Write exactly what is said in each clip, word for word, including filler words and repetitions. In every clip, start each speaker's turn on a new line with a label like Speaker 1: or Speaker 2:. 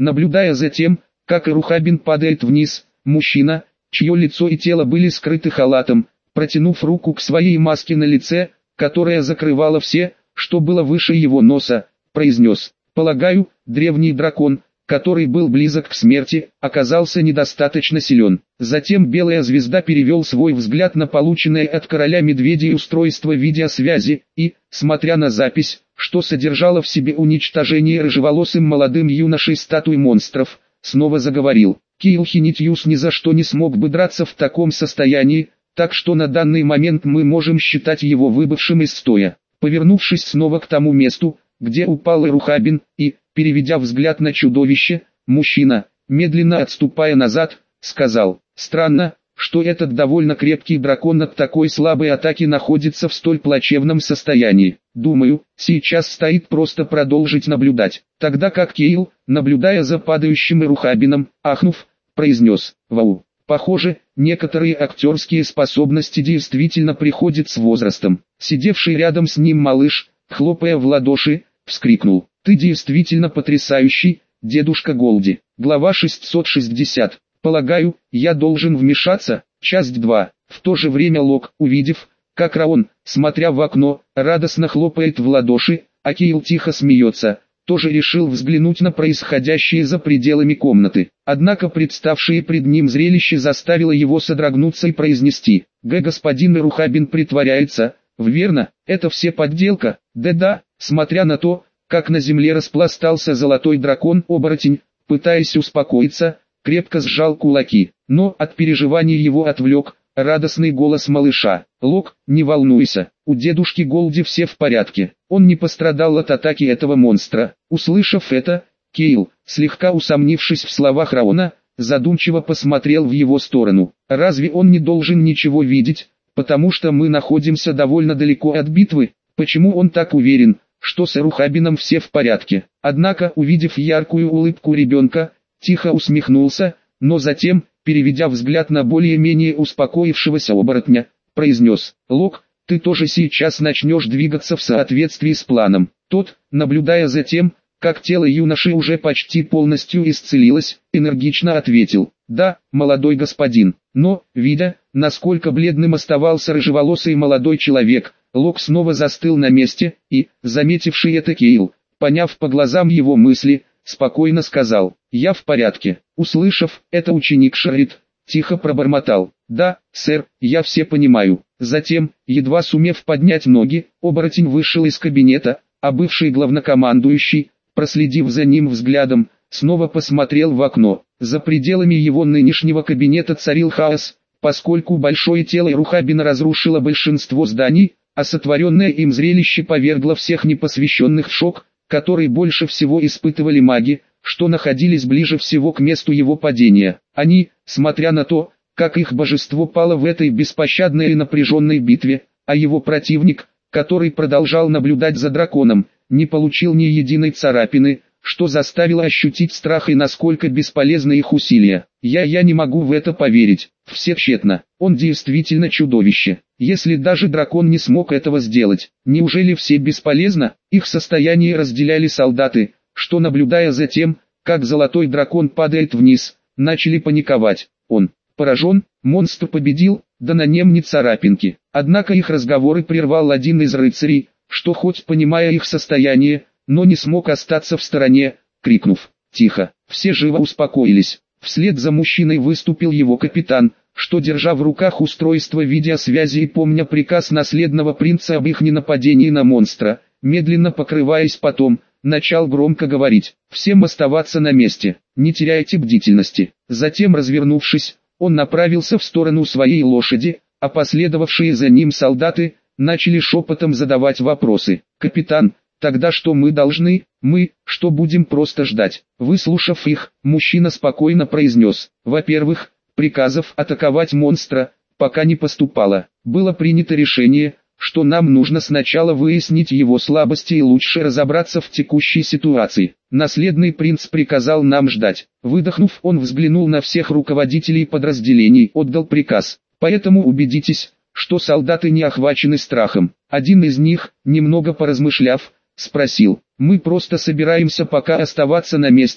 Speaker 1: наблюдая за тем, как Рухабин падает вниз. Мужчина, чье лицо и тело были скрыты халатом, протянув руку к своей маске на лице, которая закрывала все, что было выше его носа, произнес: «Полагаю, древний дракон, который был близок к смерти, оказался недостаточно силен». Затем Белая Звезда перевел свой взгляд на полученное от короля медведей устройство видеосвязи и, смотря на запись, что содержало в себе уничтожение рыжеволосым молодым юношей статуй монстров, снова заговорил: «Киил Хинитьюс ни за что не смог бы драться в таком состоянии, так что на данный момент мы можем считать его выбывшим из строя». Повернувшись снова к тому месту, где упал Рухабин, и, переведя взгляд на чудовище, мужчина, медленно отступая назад, сказал: «Странно, что этот довольно крепкий дракон от такой слабой атаки находится в столь плачевном состоянии. Думаю, сейчас стоит просто продолжить наблюдать». Тогда как Киил, наблюдая за падающим Рухабином, ахнув, произнес: «Вау, похоже, некоторые актерские способности действительно приходят с возрастом». Сидевший рядом с ним малыш, хлопая в ладоши, вскрикнул: «Ты действительно потрясающий, дедушка Голди». Глава шестьсот шестьдесят. «Полагаю, я должен вмешаться». Часть два. В то же время Лок, увидев, как Раон, смотря в окно, радостно хлопает в ладоши, а Киил тихо смеется, тоже решил взглянуть на происходящее за пределами комнаты. Однако представшее пред ним зрелище заставило его содрогнуться и произнести: «Г. господин Рухабин притворяется, верно, это все подделка». Да-да. Смотря на то, как на земле распластался золотой дракон-оборотень, пытаясь успокоиться, крепко сжал кулаки, но от переживаний его отвлек радостный голос малыша: «Лок, не волнуйся, у дедушки Голди все в порядке, он не пострадал от атаки этого монстра». Услышав это, Киил, слегка усомнившись в словах Раона, задумчиво посмотрел в его сторону. «Разве он не должен ничего видеть, потому что мы находимся довольно далеко от битвы? Почему он так уверен, что с Рухабином все в порядке?» Однако, увидев яркую улыбку ребенка, тихо усмехнулся, но затем, переведя взгляд на более-менее успокоившегося оборотня, произнес: «Лок, ты тоже сейчас начнешь двигаться в соответствии с планом». Тот, наблюдая за тем, как тело юноши уже почти полностью исцелилось, энергично ответил: «Да, молодой господин». Но, видя, насколько бледным оставался рыжеволосый молодой человек, Лок снова застыл на месте, и, заметивший это Киил, поняв по глазам его мысли, спокойно сказал: «Я в порядке». Услышав это, ученик Шарит тихо пробормотал: «Да, сэр, я все понимаю». Затем, едва сумев поднять ноги, оборотень вышел из кабинета, а бывший главнокомандующий, проследив за ним взглядом, снова посмотрел в окно. За пределами его нынешнего кабинета царил хаос, поскольку большое тело Рухабина разрушило большинство зданий, а сотворенное им зрелище повергло всех непосвященных в шок, который больше всего испытывали маги, что находились ближе всего к месту его падения. Они, смотря на то, как их божество пало в этой беспощадной и напряженной битве, а его противник, который продолжал наблюдать за драконом, не получил ни единой царапины, что заставило ощутить страх и насколько бесполезны их усилия. Я я не могу в это поверить. Все тщетно. Он действительно чудовище. Если даже дракон не смог этого сделать, неужели все бесполезно? Их состояние разделяли солдаты, что, наблюдая за тем, как золотой дракон падает вниз, начали паниковать. Он поражен, монстр победил, да на нем ни царапинки. Однако их разговоры прервал один из рыцарей, что хоть понимая их состояние, но не смог остаться в стороне, крикнув: «Тихо!». Все живо успокоились. Вслед за мужчиной выступил его капитан, что, держа в руках устройство видеосвязи и помня приказ наследного принца об их ненападении на монстра, медленно покрываясь потом, начал громко говорить: «Всем оставаться на месте, не теряйте бдительности». Затем, развернувшись, он направился в сторону своей лошади, а последовавшие за ним солдаты начали шепотом задавать вопросы. «Капитан, тогда что мы должны? Мы, что будем просто ждать?» Выслушав их, мужчина спокойно произнес: «Во-первых, приказов атаковать монстра пока не поступало. Было принято решение, что нам нужно сначала выяснить его слабости и лучше разобраться в текущей ситуации. Наследный принц приказал нам ждать». Выдохнув, он взглянул на всех руководителей подразделений, отдал приказ: «Поэтому убедитесь, что солдаты не охвачены страхом». Один из них, немного поразмышляв, спросил: «Мы просто собираемся пока оставаться на месте,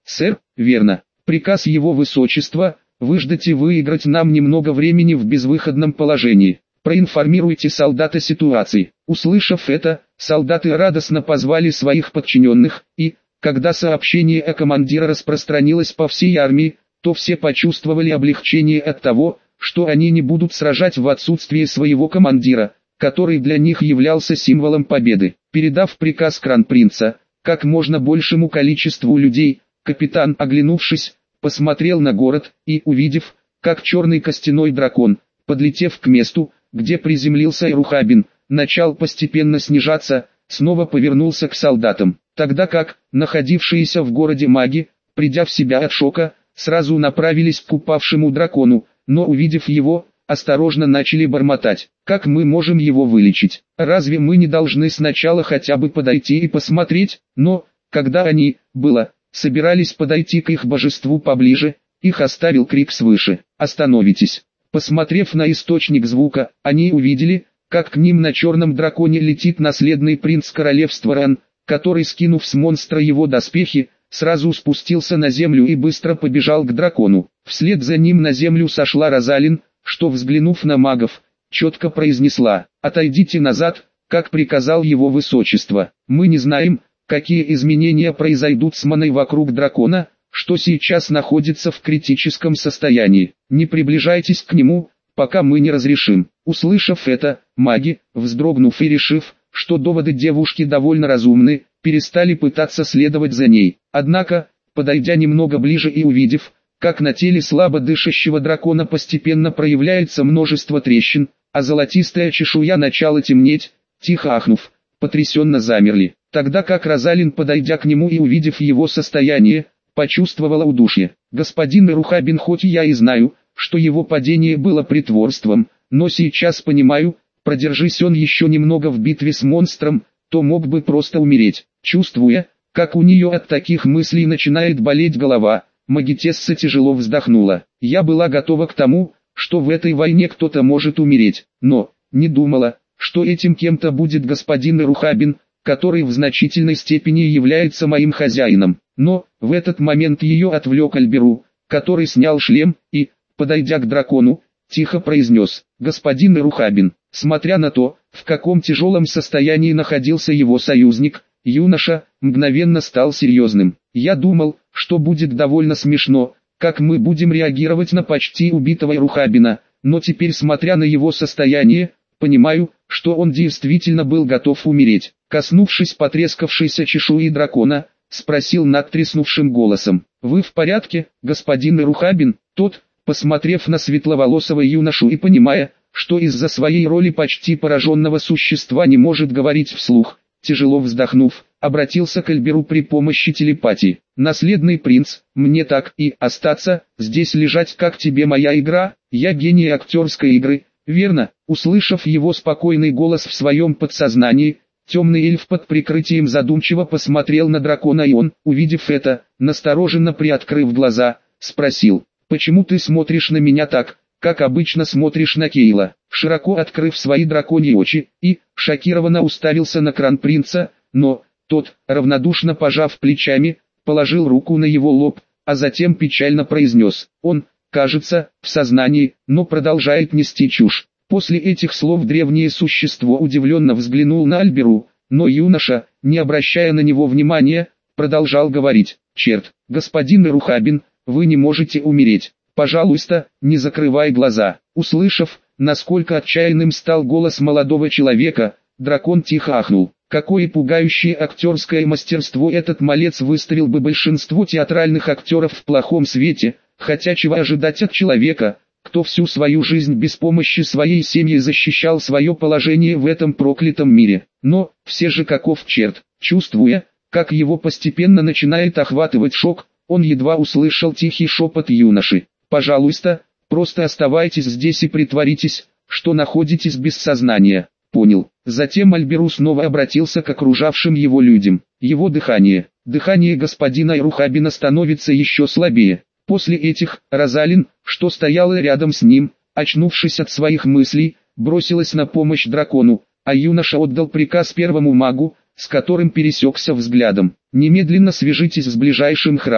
Speaker 1: Сэр, верно. Приказ его высочества, выждать и выиграть нам немного времени в безвыходном положении. Проинформируйте солдат о ситуации. Услышав это, солдаты радостно позвали своих подчиненных, и, когда сообщение о командире распространилось по всей армии, то все почувствовали облегчение от того, что они не будут сражать в отсутствие своего командира, который для них являлся символом победы. Передав приказ кронпринца, как можно большему количеству людей, капитан, оглянувшись, посмотрел на город и, увидев, как черный костяной дракон, подлетев к месту, где приземлился Эрухабин, начал постепенно снижаться, снова повернулся к солдатам, тогда как, находившиеся в городе маги, придя в себя от шока, сразу направились к упавшему дракону, но увидев его, осторожно начали бормотать: «Как мы можем его вылечить? Разве мы не должны сначала хотя бы подойти и посмотреть?» Но, когда они, было, собирались подойти к их божеству поближе, их оставил крик свыше: «Остановитесь!» Посмотрев на источник звука, они увидели, как к ним на черном драконе летит наследный принц королевства Ран, который, скинув с монстра его доспехи, сразу спустился на землю и быстро побежал к дракону. Вслед за ним на землю сошла Розалин, что, взглянув на магов, четко произнесла: «Отойдите назад, как приказал его высочество. Мы не знаем, какие изменения произойдут с маной вокруг дракона, что сейчас находится в критическом состоянии. Не приближайтесь к нему, пока мы не разрешим». Услышав это, маги, вздрогнув и решив, что доводы девушки довольно разумны, перестали пытаться следовать за ней. Однако, подойдя немного ближе и увидев, как на теле слабо дышащего дракона постепенно проявляется множество трещин, а золотистая чешуя начала темнеть, тихо ахнув, потрясенно замерли. Тогда как Розалин, подойдя к нему и увидев его состояние, почувствовала удушье. «Господин Эрухабин, хоть я и знаю, что его падение было притворством, но сейчас понимаю, продержись он еще немного в битве с монстром, то мог бы просто умереть». Чувствуя, как у нее от таких мыслей начинает болеть голова, магитесса тяжело вздохнула. «Я была готова к тому, что в этой войне кто-то может умереть, но не думала, что этим кем-то будет господин Эрухабин, который в значительной степени является моим хозяином». Но, в этот момент ее отвлек Альберу, который снял шлем и, подойдя к дракону, тихо произнес: «Господин Эрухабин». Смотря на то, в каком тяжелом состоянии находился его союзник, юноша мгновенно стал серьезным. «Я думал, что будет довольно смешно, как мы будем реагировать на почти убитого Эрухабина, но теперь, смотря на его состояние, понимаю, что он действительно был готов умереть». Коснувшись потрескавшейся чешуи дракона, спросил надтреснувшим голосом: «Вы в порядке, господин Эрухабин?» Тот, посмотрев на светловолосого юношу и понимая, что из-за своей роли почти пораженного существа не может говорить вслух, тяжело вздохнув, обратился к Альберу при помощи телепатии: «Наследный принц, мне так и остаться, здесь лежать, как тебе моя игра? Я гений актерской игры, верно?» Услышав его спокойный голос в своем подсознании, темный эльф под прикрытием задумчиво посмотрел на дракона, и он, увидев это, настороженно приоткрыв глаза, спросил: «Почему ты смотришь на меня так, как обычно смотришь на Кейла?» Широко открыв свои драконьи очи, и, шокированно уставился на кронпринца, но, тот, равнодушно пожав плечами, положил руку на его лоб, а затем печально произнес: «Он, кажется, в сознании, но продолжает нести чушь». После этих слов древнее существо удивленно взглянул на Альберу, но юноша, не обращая на него внимания, продолжал говорить: «Черт, господин Эрухабин, вы не можете умереть. Пожалуйста, не закрывай глаза». Услышав, насколько отчаянным стал голос молодого человека, дракон тихо ахнул. Какое пугающее актерское мастерство! Этот малец выставил бы большинство театральных актеров в плохом свете, хотя чего ожидать от человека, кто всю свою жизнь без помощи своей семьи защищал свое положение в этом проклятом мире. Но, все же каков черт, чувствуя, как его постепенно начинает охватывать шок, он едва услышал тихий шепот юноши: «Пожалуйста, просто оставайтесь здесь и притворитесь, что находитесь без сознания». «Понял». Затем Альберу снова обратился к окружавшим его людям. Его дыхание, дыхание господина Эрухабина становится еще слабее. После этих, Розалин, что стояла рядом с ним, очнувшись от своих мыслей, бросилась на помощь дракону, а юноша отдал приказ первому магу, с которым пересекся взглядом: «Немедленно свяжитесь с ближайшим храмом».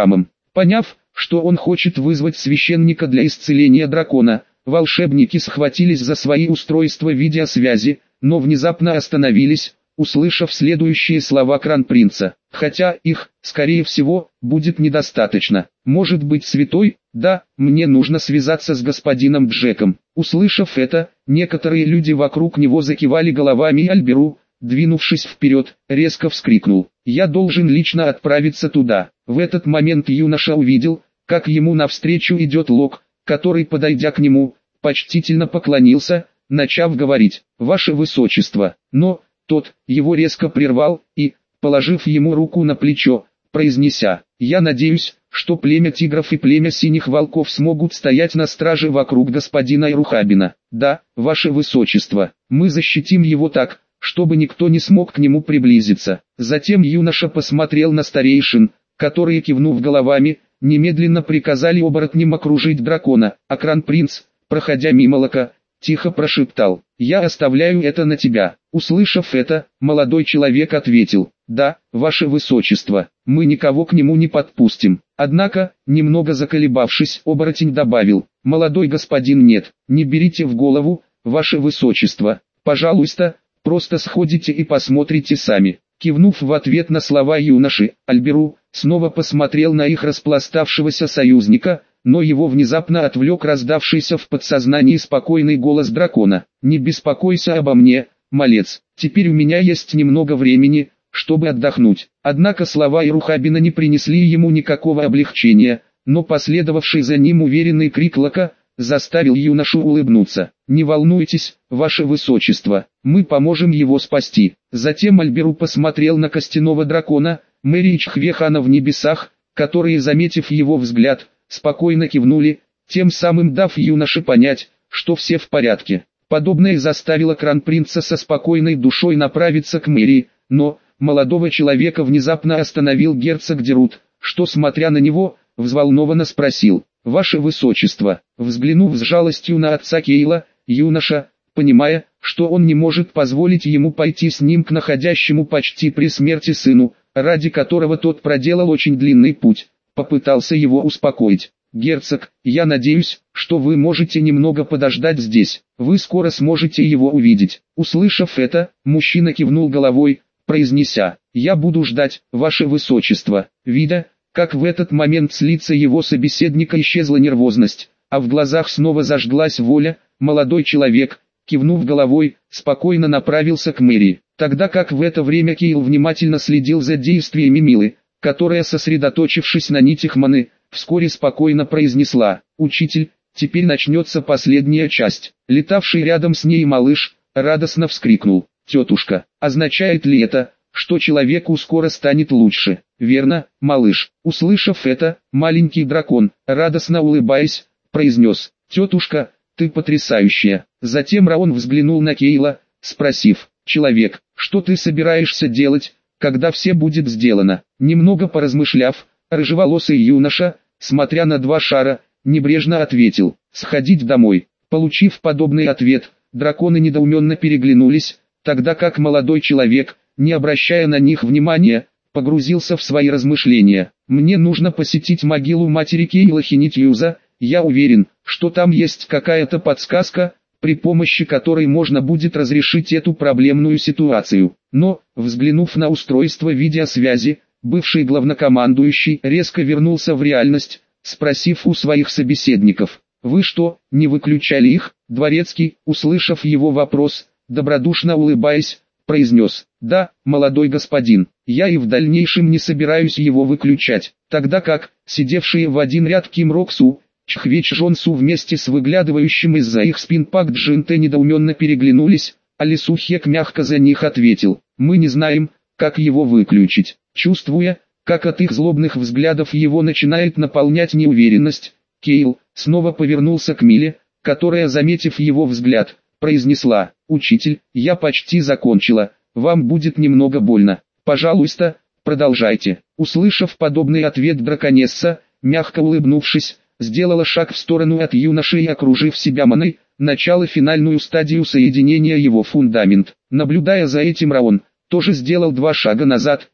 Speaker 1: Поняв, что он хочет вызвать священника для исцеления дракона, волшебники схватились за свои устройства видеосвязи, но внезапно остановились, услышав следующие слова кронпринца. Хотя их, скорее всего, будет недостаточно. Может быть святой? Да, мне нужно связаться с господином Джеком. Услышав это, некоторые люди вокруг него закивали головами, и Альберу, двинувшись вперед, резко вскрикнул: «Я должен лично отправиться туда». В этот момент юноша увидел, как ему навстречу идет Лок, который, подойдя к нему, почтительно поклонился, начав говорить: «Ваше Высочество». Но тот его резко прервал и, положив ему руку на плечо, произнеся: «Я надеюсь, что племя тигров и племя синих волков смогут стоять на страже вокруг господина Ирухабина. Да, Ваше Высочество, мы защитим его так, чтобы никто не смог к нему приблизиться». Затем юноша посмотрел на старейшин, которые, кивнув головами, немедленно приказали оборотням окружить дракона, а кронпринц, проходя мимо Лока, тихо прошептал: «Я оставляю это на тебя». Услышав это, молодой человек ответил: «Да, Ваше Высочество, мы никого к нему не подпустим». Однако, немного заколебавшись, оборотень добавил: «Молодой господин, нет, не берите в голову, Ваше Высочество, пожалуйста, просто сходите и посмотрите сами». Кивнув в ответ на слова юноши, Альберу снова посмотрел на их распластавшегося союзника, но его внезапно отвлек раздавшийся в подсознании спокойный голос дракона: «Не беспокойся обо мне, малец, теперь у меня есть немного времени, чтобы отдохнуть». Однако слова Ирухабина не принесли ему никакого облегчения, но последовавший за ним уверенный крик Лока заставил юношу улыбнуться. «Не волнуйтесь, Ваше Высочество, мы поможем его спасти». Затем Альберу посмотрел на костяного дракона, Мэри и Чхвехана в небесах, которые, заметив его взгляд, спокойно кивнули, тем самым дав юноше понять, что все в порядке. Подобное заставило кронпринца со спокойной душой направиться к Мэри, но молодого человека внезапно остановил герцог Дерут, что, смотря на него, взволнованно спросил: «Ваше Высочество». Взглянув с жалостью на отца Кейла, юноша, понимая, что он не может позволить ему пойти с ним к находящему почти при смерти сыну, ради которого тот проделал очень длинный путь, попытался его успокоить. «Герцог, я надеюсь, что вы можете немного подождать здесь, вы скоро сможете его увидеть». Услышав это, мужчина кивнул головой, произнеся: «Я буду ждать, Ваше Высочество». Видя, как в этот момент с лица его собеседника исчезла нервозность, а в глазах снова зажглась воля, молодой человек, кивнув головой, спокойно направился к Мэри, тогда как в это время Кейл внимательно следил за действиями Милы, которая, сосредоточившись на нитях маны, вскоре спокойно произнесла: «Учитель, теперь начнется последняя часть». Летавший рядом с ней малыш радостно вскрикнул: «Тетушка, означает ли это, что человеку скоро станет лучше?» «Верно, малыш». Услышав это, маленький дракон, радостно улыбаясь, произнес: «Тетушка, ты потрясающая». Затем Раон взглянул на Кейла, спросив: «Человек, что ты собираешься делать, когда все будет сделано?» Немного поразмышляв, рыжеволосый юноша, смотря на два шара, небрежно ответил: «Сходить домой». Получив подобный ответ, драконы недоуменно переглянулись, тогда как молодой человек, не обращая на них внимания, погрузился в свои размышления. «Мне нужно посетить могилу матери Кейла Хинитьюза, я уверен, что там есть какая-то подсказка, при помощи которой можно будет разрешить эту проблемную ситуацию». Но, взглянув на устройство видеосвязи, бывший главнокомандующий резко вернулся в реальность, спросив у своих собеседников: «Вы что, не выключали их?» Дворецкий, услышав его вопрос, добродушно улыбаясь, произнес: «Да, молодой господин, я и в дальнейшем не собираюсь его выключать». Тогда как, сидевшие в один ряд Ким Рок Су, Чхвеч Жон Су вместе с выглядывающим из-за их спин Пак Джин Тэ недоуменно переглянулись, а Ли Су Хек мягко за них ответил: «Мы не знаем, как его выключить». Чувствуя, как от их злобных взглядов его начинает наполнять неуверенность, Кейл снова повернулся к Миле, которая, заметив его взгляд, произнесла: «Учитель, я почти закончила, вам будет немного больно. Пожалуйста, продолжайте». Услышав подобный ответ драконесса, мягко улыбнувшись, сделала шаг в сторону от юноши и, окружив себя маной, начала финальную стадию соединения его фундамент. Наблюдая за этим, Раон тоже сделал два шага назад и,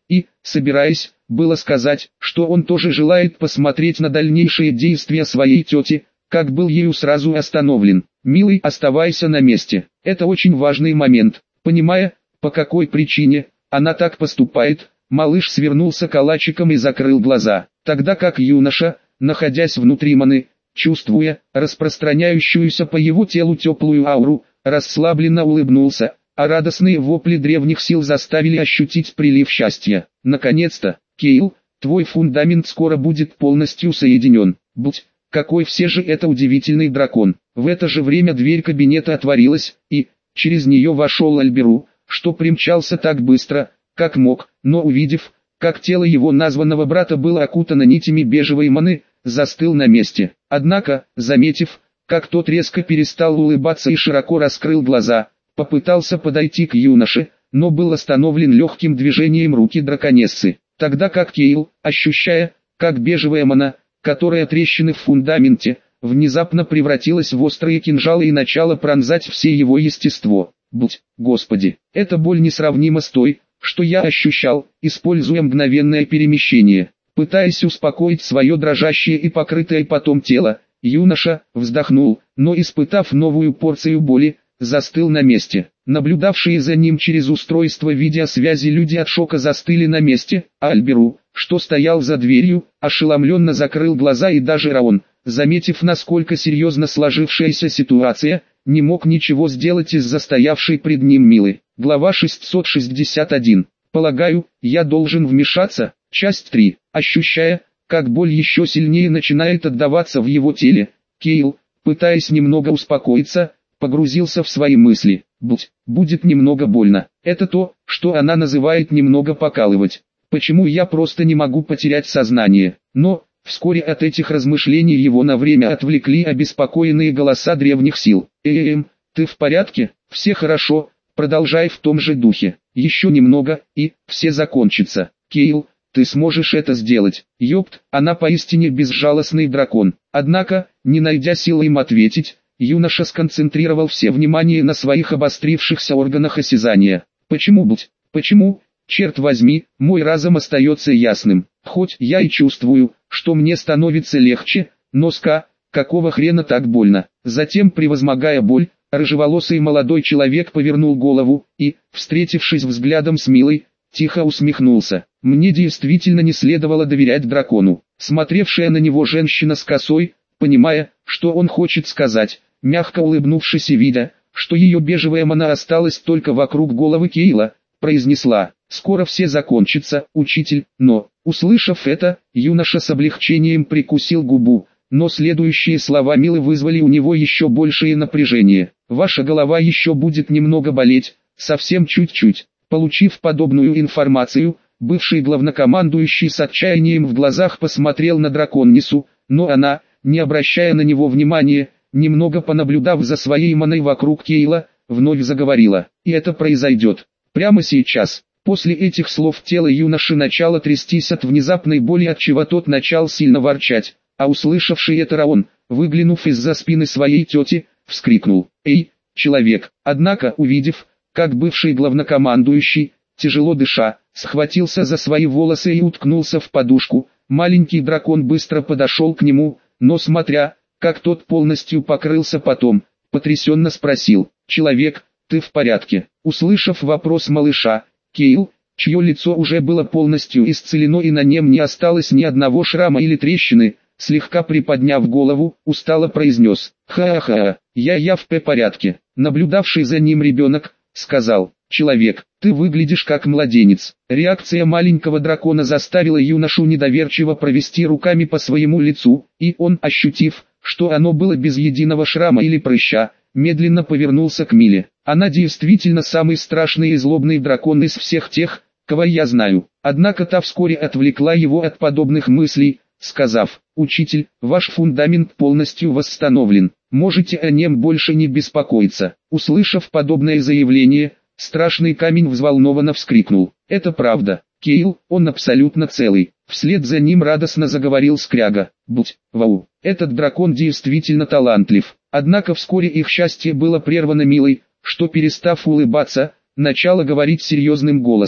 Speaker 1: собираясь, было сказать, что он тоже желает посмотреть на дальнейшие действия своей тети, как был ею сразу остановлен. «Милый, оставайся на месте, это очень важный момент». Понимая, по какой причине она так поступает, малыш свернулся калачиком и закрыл глаза, тогда как юноша, находясь внутри маны, чувствуя распространяющуюся по его телу теплую ауру, расслабленно улыбнулся, а радостные вопли древних сил заставили ощутить прилив счастья. Наконец-то, Кейл, твой фундамент скоро будет полностью соединен. Будь, какой все же это удивительный дракон. В это же время дверь кабинета отворилась, и через нее вошел Альберу, что примчался так быстро, как мог, но увидев, как тело его названного брата было окутано нитями бежевой маны, застыл на месте. Однако, заметив, как тот резко перестал улыбаться и широко раскрыл глаза, попытался подойти к юноше, но был остановлен легким движением руки драконессы. Тогда как Кейл, ощущая, как бежевая мана, которая трещины в фундаменте, внезапно превратилась в острые кинжалы и начала пронзать все его естество. Будь, Господи, эта боль несравнима с той, что я ощущал, используя мгновенное перемещение. Пытаясь успокоить свое дрожащее и покрытое потом тело, юноша вздохнул, но испытав новую порцию боли, застыл на месте. Наблюдавшие за ним через устройство видеосвязи люди от шока застыли на месте, а Альберу, что стоял за дверью, ошеломленно закрыл глаза, и даже Раон, заметив, насколько серьезно сложившаяся ситуация, не мог ничего сделать из-за стоявшей пред ним Милы. Глава шестьсот шестьдесят один. Полагаю, я должен вмешаться. Часть три. Ощущая, как боль еще сильнее начинает отдаваться в его теле, Кейл, пытаясь немного успокоиться, погрузился в свои мысли. Будь, будет немного больно. Это то, что она называет немного покалывать. Почему я просто не могу потерять сознание? Но, вскоре от этих размышлений его на время отвлекли обеспокоенные голоса древних сил. «Эм, ты в порядке? Все хорошо, продолжай в том же духе. Еще немного, и все закончится. Кейл, ты сможешь это сделать». Ёпт, она поистине безжалостный дракон. Однако, не найдя силы им ответить, юноша сконцентрировал все внимание на своих обострившихся органах осязания. Почему будь? Почему? Черт возьми, мой разум остается ясным. Хоть я и чувствую, что мне становится легче, но ска, какого хрена так больно? Затем, превозмогая боль, рыжеволосый молодой человек повернул голову и, встретившись взглядом с Милой, тихо усмехнулся. Мне действительно не следовало доверять дракону. Смотревшая на него женщина с косой, понимая, что он хочет сказать, мягко улыбнувшись и видя, что ее бежевая мана осталась только вокруг головы Кейла, произнесла: «Скоро все закончится, учитель». Но, услышав это, юноша с облегчением прикусил губу, но следующие слова Милы вызвали у него еще большее напряжение. «Ваша голова еще будет немного болеть, совсем чуть-чуть». Получив подобную информацию, бывший главнокомандующий с отчаянием в глазах посмотрел на драконницу, но она, не обращая на него внимания, немного понаблюдав за своей маной вокруг Кейла, вновь заговорила: «И это произойдет прямо сейчас». После этих слов тело юноши начало трястись от внезапной боли, отчего тот начал сильно ворчать, а услышавший это Раон, выглянув из-за спины своей тети, вскрикнул: «Эй, человек!». Однако, увидев, как бывший главнокомандующий, тяжело дыша, схватился за свои волосы и уткнулся в подушку, маленький дракон быстро подошел к нему, но смотря, как тот полностью покрылся потом, потрясенно спросил: «Человек, ты в порядке?». Услышав вопрос малыша, Кейл, чье лицо уже было полностью исцелено и на нем не осталось ни одного шрама или трещины, слегка приподняв голову, устало произнес: «Ха-ха, я я в порядке». Наблюдавший за ним ребенок сказал: «Человек, ты выглядишь как младенец». Реакция маленького дракона заставила юношу недоверчиво провести руками по своему лицу, и он, ощутив, что оно было без единого шрама или прыща, медленно повернулся к Миле. Она действительно самый страшный и злобный дракон из всех тех, кого я знаю. Однако та вскоре отвлекла его от подобных мыслей, сказав: «Учитель, ваш фундамент полностью восстановлен, можете о нем больше не беспокоиться». Услышав подобное заявление, страшный камень взволнованно вскрикнул: «Это правда, Кейл, он абсолютно целый». Вслед за ним радостно заговорил Скряга: «Будь, вау, этот дракон действительно талантлив». Однако вскоре их счастье было прервано Милой, что, перестав улыбаться, начала говорить серьезным голосом: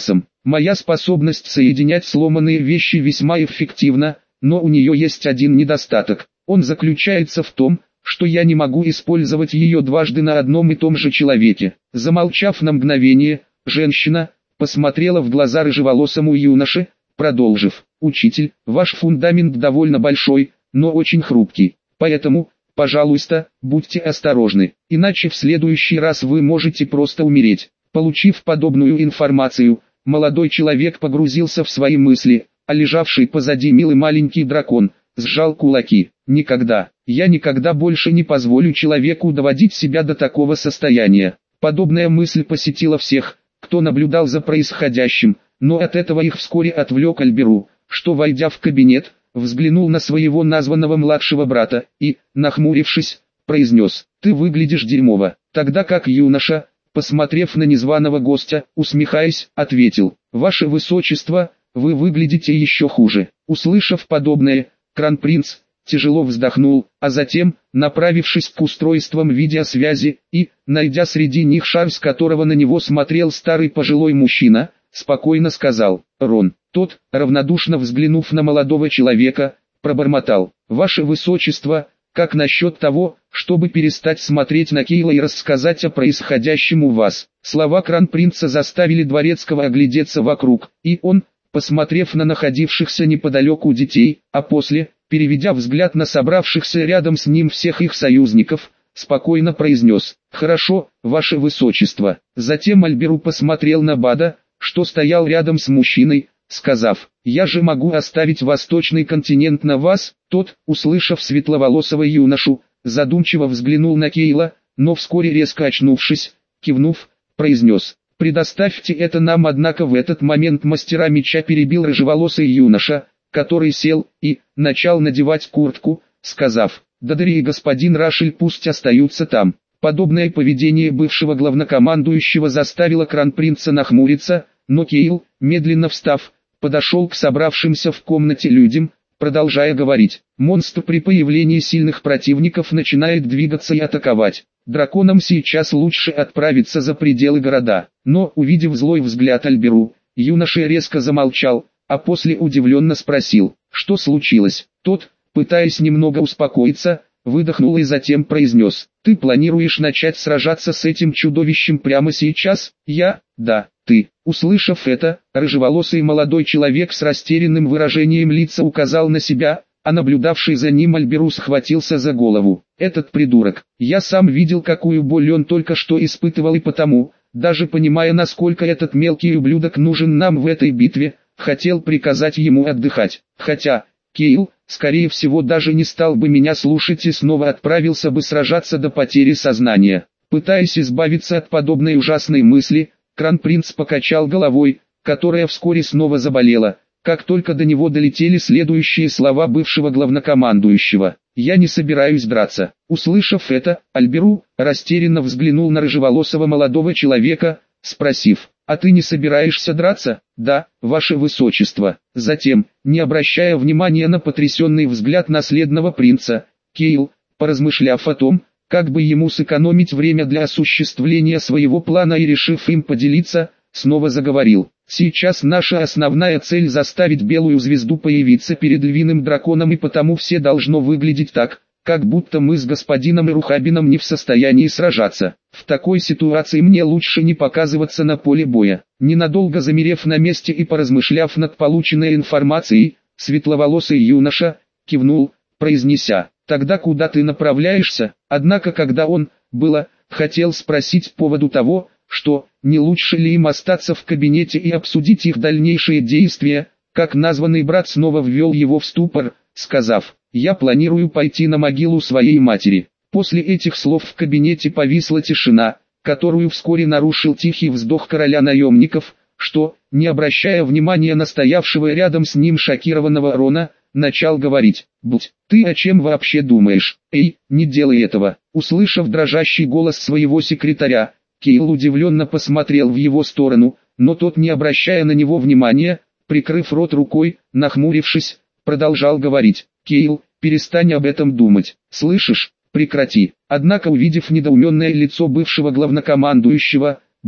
Speaker 1: Моя способность соединять сломанные вещи весьма эффективна, но у нее есть один недостаток. Он заключается в том, что я не могу использовать ее дважды на одном и том же человеке. Замолчав на мгновение, женщина посмотрела в глаза рыжеволосому юноше, продолжив: «Учитель, ваш фундамент довольно большой, но очень хрупкий, поэтому, пожалуйста, будьте осторожны, иначе в следующий раз вы можете просто умереть». Получив подобную информацию, молодой человек погрузился в свои мысли, а лежавший позади милый маленький дракон сжал кулаки. «Никогда, я никогда больше не позволю человеку доводить себя до такого состояния». Подобная мысль посетила всех, кто наблюдал за происходящим, но от этого их вскоре отвлек Альберу, что, войдя в кабинет, взглянул на своего названного младшего брата и, нахмурившись, произнес: «Ты выглядишь дерьмово», тогда как юноша, посмотрев на незваного гостя, усмехаясь, ответил: «Ваше Высочество, вы выглядите еще хуже». Услышав подобное, Кронпринц тяжело вздохнул, а затем, направившись к устройствам видеосвязи и, найдя среди них шар, с которого на него смотрел старый пожилой мужчина, спокойно сказал: «Рон». Тот, равнодушно взглянув на молодого человека, пробормотал: «Ваше Высочество, как насчет того, чтобы перестать смотреть на Кейла и рассказать о происходящем у вас?» Слова Кронпринца заставили Дворецкого оглядеться вокруг, и он, посмотрев на находившихся неподалеку детей, а после, переведя взгляд на собравшихся рядом с ним всех их союзников, спокойно произнес: «Хорошо, Ваше Высочество». Затем Альберу посмотрел на Бада, что стоял рядом с мужчиной, сказав: «Я же могу оставить восточный континент на вас». Тот, услышав светловолосого юношу, задумчиво взглянул на Кейла, но вскоре резко очнувшись, кивнув, произнес: «Предоставьте это нам». Однако в этот момент мастера меча перебил рыжеволосый юноша, который сел и начал надевать куртку, сказав: «Дадари и господин Рашель пусть остаются там». Подобное поведение бывшего главнокомандующего заставило Кронпринца нахмуриться, но Кейл, медленно встав, подошел к собравшимся в комнате людям, продолжая говорить: «Монстр при появлении сильных противников начинает двигаться и атаковать. Драконам сейчас лучше отправиться за пределы города». Но, увидев злой взгляд Альберу, юноша резко замолчал, а после удивленно спросил: «Что случилось?» Тот, пытаясь немного успокоиться, выдохнул и затем произнес: «Ты планируешь начать сражаться с этим чудовищем прямо сейчас?» «Я? Да, ты». Услышав это, рыжеволосый молодой человек с растерянным выражением лица указал на себя, а наблюдавший за ним Альберу схватился за голову. «Этот придурок, я сам видел, какую боль он только что испытывал, и потому, даже понимая, насколько этот мелкий ублюдок нужен нам в этой битве, хотел приказать ему отдыхать. Хотя, Кейл, скорее всего, даже не стал бы меня слушать и снова отправился бы сражаться до потери сознания». Пытаясь избавиться от подобной ужасной мысли, Кронпринц покачал головой, которая вскоре снова заболела, как только до него долетели следующие слова бывшего главнокомандующего: «Я не собираюсь драться». Услышав это, Альберу растерянно взглянул на рыжеволосого молодого человека, спросив: «А ты не собираешься драться?» «Да, Ваше Высочество». Затем, не обращая внимания на потрясенный взгляд наследного принца, Кейл, поразмышляв о том, как бы ему сэкономить время для осуществления своего плана и решив им поделиться, снова заговорил: «Сейчас наша основная цель — заставить белую звезду появиться перед львиным драконом, и потому все должно выглядеть так, как будто мы с господином Рухабином не в состоянии сражаться. В такой ситуации мне лучше не показываться на поле боя». Ненадолго замерев на месте и поразмышляв над полученной информацией, светловолосый юноша кивнул, произнеся: «Тогда куда ты направляешься?» Однако когда он, было, хотел спросить по поводу того, что, не лучше ли им остаться в кабинете и обсудить их дальнейшие действия, как названный брат снова ввел его в ступор, сказав: «Я планирую пойти на могилу своей матери». После этих слов в кабинете повисла тишина, которую вскоре нарушил тихий вздох короля наемников, что, не обращая внимания на стоявшего рядом с ним шокированного Рона, начал говорить: «Будь, ты о чем вообще думаешь? Эй, не делай этого». Услышав дрожащий голос своего секретаря, Кейл удивленно посмотрел в его сторону, но тот, не обращая на него внимания, прикрыв рот рукой, нахмурившись, продолжал говорить: «Кейл, перестань об этом думать, слышишь? Прекрати». Однако, увидев недоуменное лицо бывшего главнокомандующего, Бат,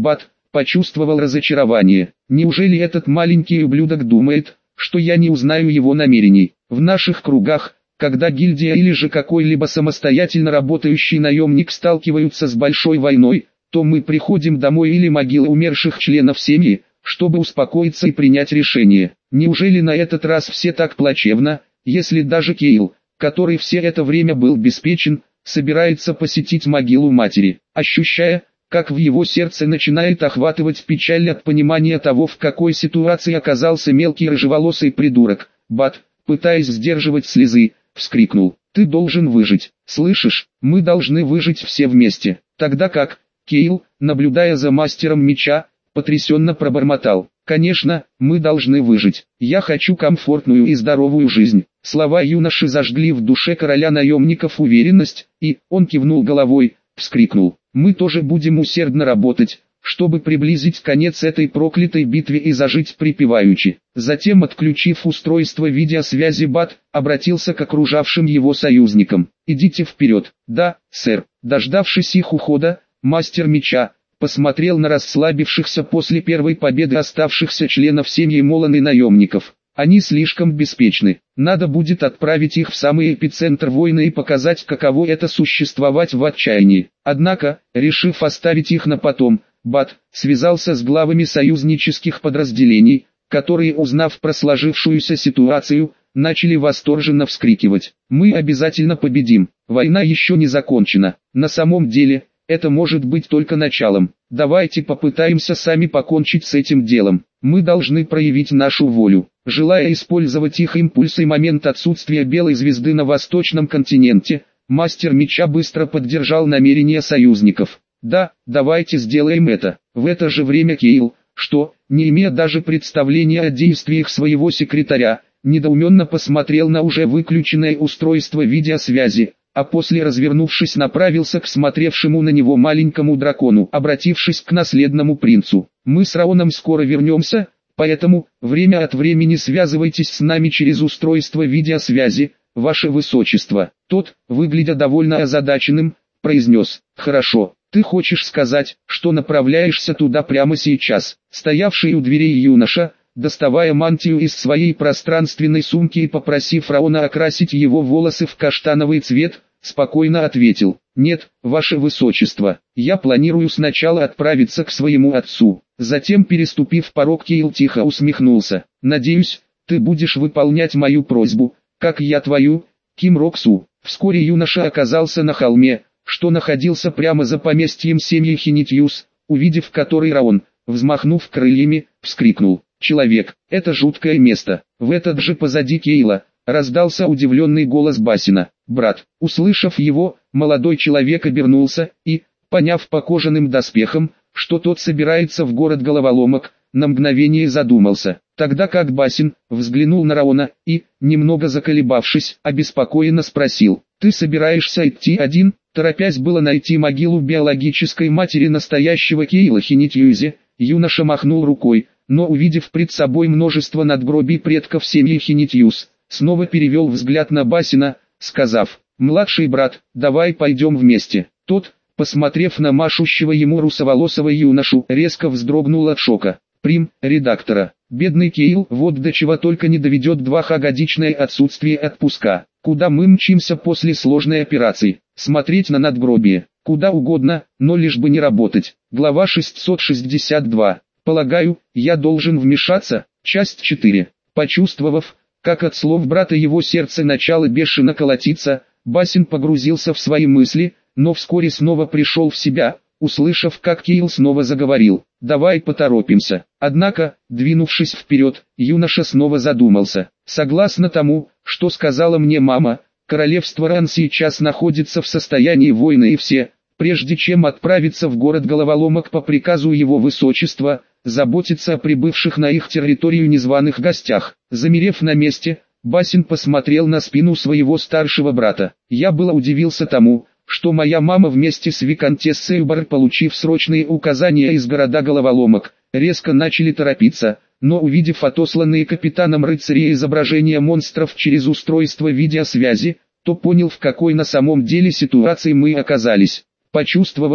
Speaker 1: почувствовал разочарование. Неужели этот маленький ублюдок думает, что я не узнаю его намерений? В наших кругах, когда гильдия или же какой-либо самостоятельно работающий наемник сталкиваются с большой войной, то мы приходим домой или могилы умерших членов семьи, чтобы успокоиться и принять решение. Неужели на этот раз все так плачевно, если даже Кейл, который все это время был беспечен, собирается посетить могилу матери, ощущая, как в его сердце начинает охватывать печаль от понимания того, в какой ситуации оказался мелкий рыжеволосый придурок. Бат, пытаясь сдерживать слезы, вскрикнул: «Ты должен выжить, слышишь? Мы должны выжить все вместе». Тогда как Кейл, наблюдая за мастером меча, потрясенно пробормотал: «Конечно, мы должны выжить. Я хочу комфортную и здоровую жизнь». Слова юноши зажгли в душе короля наемников уверенность, и он кивнул головой, вскрикнул: «Мы тоже будем усердно работать, чтобы приблизить конец этой проклятой битве и зажить припеваючи». Затем, отключив устройство видеосвязи, Бат обратился к окружавшим его союзникам: «Идите вперед». «Да, сэр». Дождавшись их ухода, мастер меча посмотрел на расслабившихся после первой победы оставшихся членов семьи Моланы наемников. Они слишком беспечны. Надо будет отправить их в самый эпицентр войны и показать, каково это существовать в отчаянии. Однако, решив оставить их на потом, Бат связался с главами союзнических подразделений, которые, узнав про сложившуюся ситуацию, начали восторженно вскрикивать: «Мы обязательно победим! Война еще не закончена! На самом деле, это может быть только началом. Давайте попытаемся сами покончить с этим делом. Мы должны проявить нашу волю». Желая использовать их импульсы и момент отсутствия белой звезды на восточном континенте, мастер меча быстро поддержал намерения союзников. «Да, давайте сделаем это». В это же время Кейл, что, не имея даже представления о действиях своего секретаря, недоуменно посмотрел на уже выключенное устройство видеосвязи, а после, развернувшись, направился к смотревшему на него маленькому дракону, обратившись к наследному принцу: «Мы с Раоном скоро вернемся, поэтому, время от времени связывайтесь с нами через устройство видеосвязи, ваше высочество». Тот, выглядя довольно озадаченным, произнес: «Хорошо, ты хочешь сказать, что направляешься туда прямо сейчас?» Стоявший у дверей юноша, доставая мантию из своей пространственной сумки и попросив Раона окрасить его волосы в каштановый цвет, спокойно ответил: «Нет, ваше высочество, я планирую сначала отправиться к своему отцу». Затем, переступив порог, Кейл тихо усмехнулся: «Надеюсь, ты будешь выполнять мою просьбу, как я твою, Ким Роксу». Вскоре юноша оказался на холме, что находился прямо за поместьем семьи Хинитьюс, увидев который, Раон, взмахнув крыльями, вскрикнул: «Человек, это жуткое место». В этот же позади Кейла раздался удивленный голос Басина: «Брат». Услышав его, молодой человек обернулся и, поняв по кожаным доспехам, что тот собирается в город головоломок, на мгновение задумался. Тогда как Басин взглянул на Раона и, немного заколебавшись, обеспокоенно спросил: «Ты собираешься идти один?» Торопясь было найти могилу биологической матери настоящего Кейла Хинитьюзе, юноша махнул рукой, но, увидев пред собой множество надгробий предков семьи Хинитьюс, снова перевел взгляд на Басина, сказав: «Младший брат, давай пойдем вместе». Тот, посмотрев на машущего ему русоволосого юношу, резко вздрогнул от шока. Прим. Редактора. Бедный Кейл, вот до чего только не доведет двухгодичное отсутствие отпуска. Куда мы мчимся после сложной операции? Смотреть на надгробие. Куда угодно, но лишь бы не работать. Глава шестьсот шестьдесят два. Полагаю, я должен вмешаться. Часть четыре. Почувствовав, как от слов брата его сердце начало бешено колотиться, Басин погрузился в свои мысли, но вскоре снова пришел в себя, услышав, как Кейл снова заговорил: «Давай поторопимся». Однако, двинувшись вперед, юноша снова задумался. Согласно тому, что сказала мне мама, королевство Ран сейчас находится в состоянии войны, и все, прежде чем отправиться в город головоломок по приказу его высочества, заботиться о прибывших на их территорию незваных гостях. Замерев на месте, Басин посмотрел на спину своего старшего брата. Я было удивился тому, что моя мама вместе с виконтессой Бар, получив срочные указания из города головоломок, резко начали торопиться, но, увидев отосланные капитаном рыцарей изображения монстров через устройство видеосвязи, то понял, в какой на самом деле ситуации мы оказались. Почувствовав,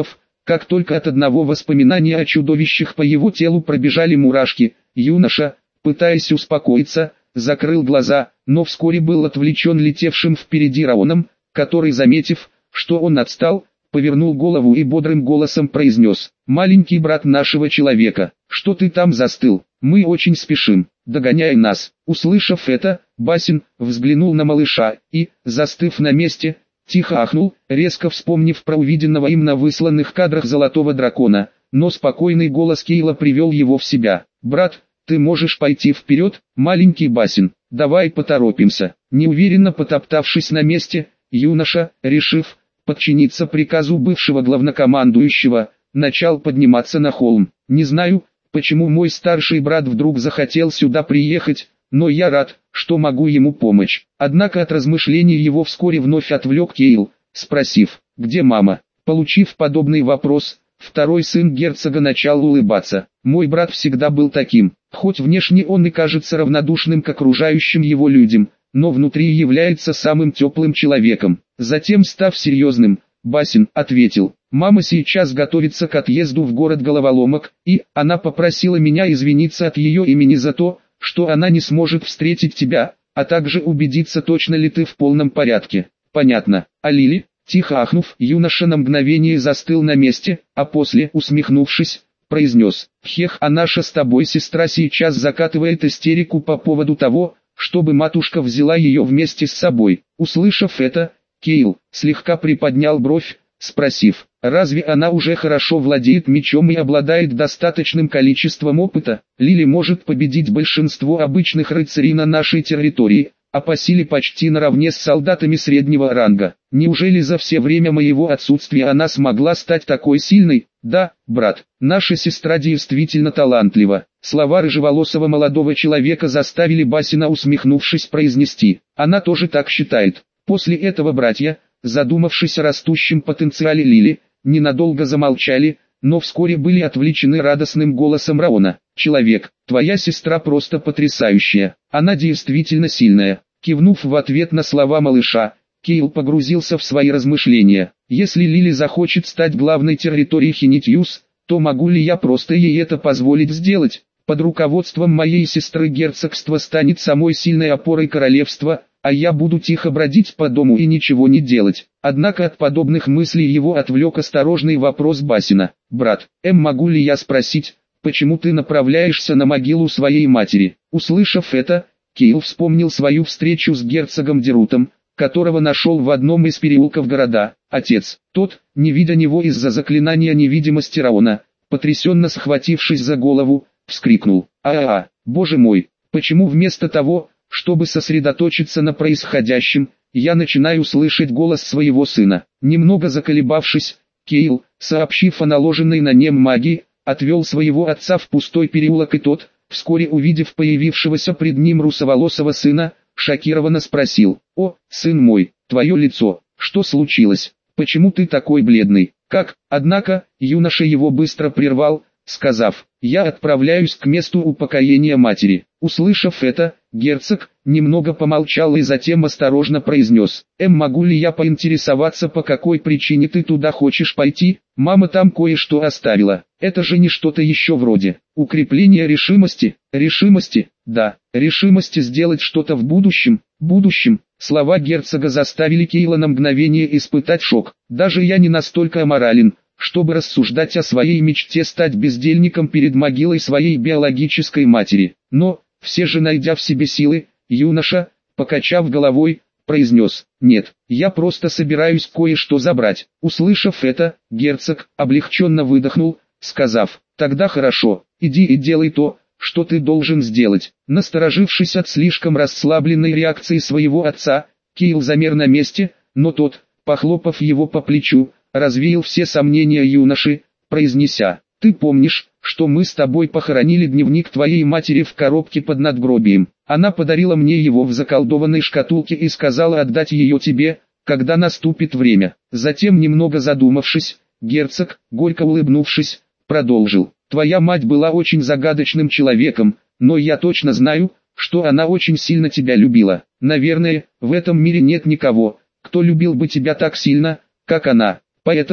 Speaker 1: Как только от одного воспоминания о чудовищах по его телу пробежали мурашки, юноша, пытаясь успокоиться, закрыл глаза, но вскоре был отвлечен летевшим впереди Раоном, который, заметив, что он отстал, повернул голову и бодрым голосом произнес: «Маленький брат нашего человека, что ты там застыл? Мы очень спешим, догоняй нас». Услышав это, Басин взглянул на малыша и, застыв на месте, тихо ахнул, резко вспомнив про увиденного им на высланных кадрах золотого дракона, но спокойный голос Кейла привел его в себя. «Брат, ты можешь пойти вперед, маленький Басин, давай поторопимся». Неуверенно потоптавшись на месте, юноша, решив подчиниться приказу бывшего главнокомандующего, начал подниматься на холм. «Не знаю, почему мой старший брат вдруг захотел сюда приехать, но я рад, что могу ему помочь». Однако от размышлений его вскоре вновь отвлек Кейл, спросив: «Где мама?». Получив подобный вопрос, второй сын герцога начал улыбаться. «Мой брат всегда был таким, хоть внешне он и кажется равнодушным к окружающим его людям, но внутри является самым теплым человеком». Затем, став серьезным, Басин ответил: «Мама сейчас готовится к отъезду в город Головоломок, и она попросила меня извиниться от ее имени за то, что она не сможет встретить тебя, а также убедиться, точно ли ты в полном порядке». «Понятно. А Лили?» Тихо ахнув, юноша на мгновение застыл на месте, а после, усмехнувшись, произнес: «Хех, а наша с тобой сестра сейчас закатывает истерику по поводу того, чтобы матушка взяла ее вместе с собой». Услышав это, Кейл слегка приподнял бровь, спросив: «Разве она уже хорошо владеет мечом и обладает достаточным количеством опыта? Лили может победить большинство обычных рыцарей на нашей территории, а по силе почти наравне с солдатами среднего ранга. Неужели за все время моего отсутствия она смогла стать такой сильной?» «Да, брат, наша сестра действительно талантлива». Слова рыжеволосого молодого человека заставили Басина, усмехнувшись, произнести: «Она тоже так считает». После этого братья, задумавшись о растущем потенциале Лили, ненадолго замолчали, но вскоре были отвлечены радостным голосом Раона: «Человек, твоя сестра просто потрясающая, она действительно сильная». Кивнув в ответ на слова малыша, Кейл погрузился в свои размышления. «Если Лили захочет стать главной территорией Хинитьюс, то могу ли я просто ей это позволить сделать? Под руководством моей сестры герцогство станет самой сильной опорой королевства, а я буду тихо бродить по дому и ничего не делать». Однако от подобных мыслей его отвлек осторожный вопрос Басина: «Брат, эм, могу ли я спросить, почему ты направляешься на могилу своей матери?» Услышав это, Кейл вспомнил свою встречу с герцогом Дерутом, которого нашел в одном из переулков города. Отец, тот, не видя него из-за заклинания невидимости Раона, потрясенно схватившись за голову, вскрикнул: «А-а-а, боже мой, почему вместо того, чтобы сосредоточиться на происходящем, я начинаю слышать голос своего сына?» Немного заколебавшись, Кейл, сообщив о наложенной на нем магии, отвел своего отца в пустой переулок, и тот, вскоре увидев появившегося пред ним русоволосого сына, шокированно спросил: «О, сын мой, твое лицо, что случилось? Почему ты такой бледный?» «Как?» Однако, юноша его быстро прервал, сказав: «Я отправляюсь к месту упокоения матери». Услышав это, герцог немного помолчал и затем осторожно произнес: «Эм, могу ли я поинтересоваться, по какой причине ты туда хочешь пойти? Мама там кое-что оставила. Это же не что-то еще вроде укрепления решимости?» «Решимости? Да, решимости сделать что-то в будущем, будущем». Слова герцога заставили Кейла на мгновение испытать шок. «Даже я не настолько аморален, чтобы рассуждать о своей мечте стать бездельником перед могилой своей биологической матери». Но, все же найдя в себе силы, юноша, покачав головой, произнес: «Нет, я просто собираюсь кое-что забрать». Услышав это, герцог облегченно выдохнул, сказав: «Тогда хорошо, иди и делай то, что ты должен сделать». Насторожившись от слишком расслабленной реакции своего отца, Кейл замер на месте, но тот, похлопав его по плечу, развеял все сомнения юноши, произнеся: «Ты помнишь, что мы с тобой похоронили дневник твоей матери в коробке под надгробием? Она подарила мне его в заколдованной шкатулке и сказала отдать ее тебе, когда наступит время». Затем, немного задумавшись, герцог, горько улыбнувшись, продолжил: «Твоя мать была очень загадочным человеком, но я точно знаю, что она очень сильно тебя любила. Наверное, в этом мире нет никого, кто любил бы тебя так сильно, как она. Поэтому,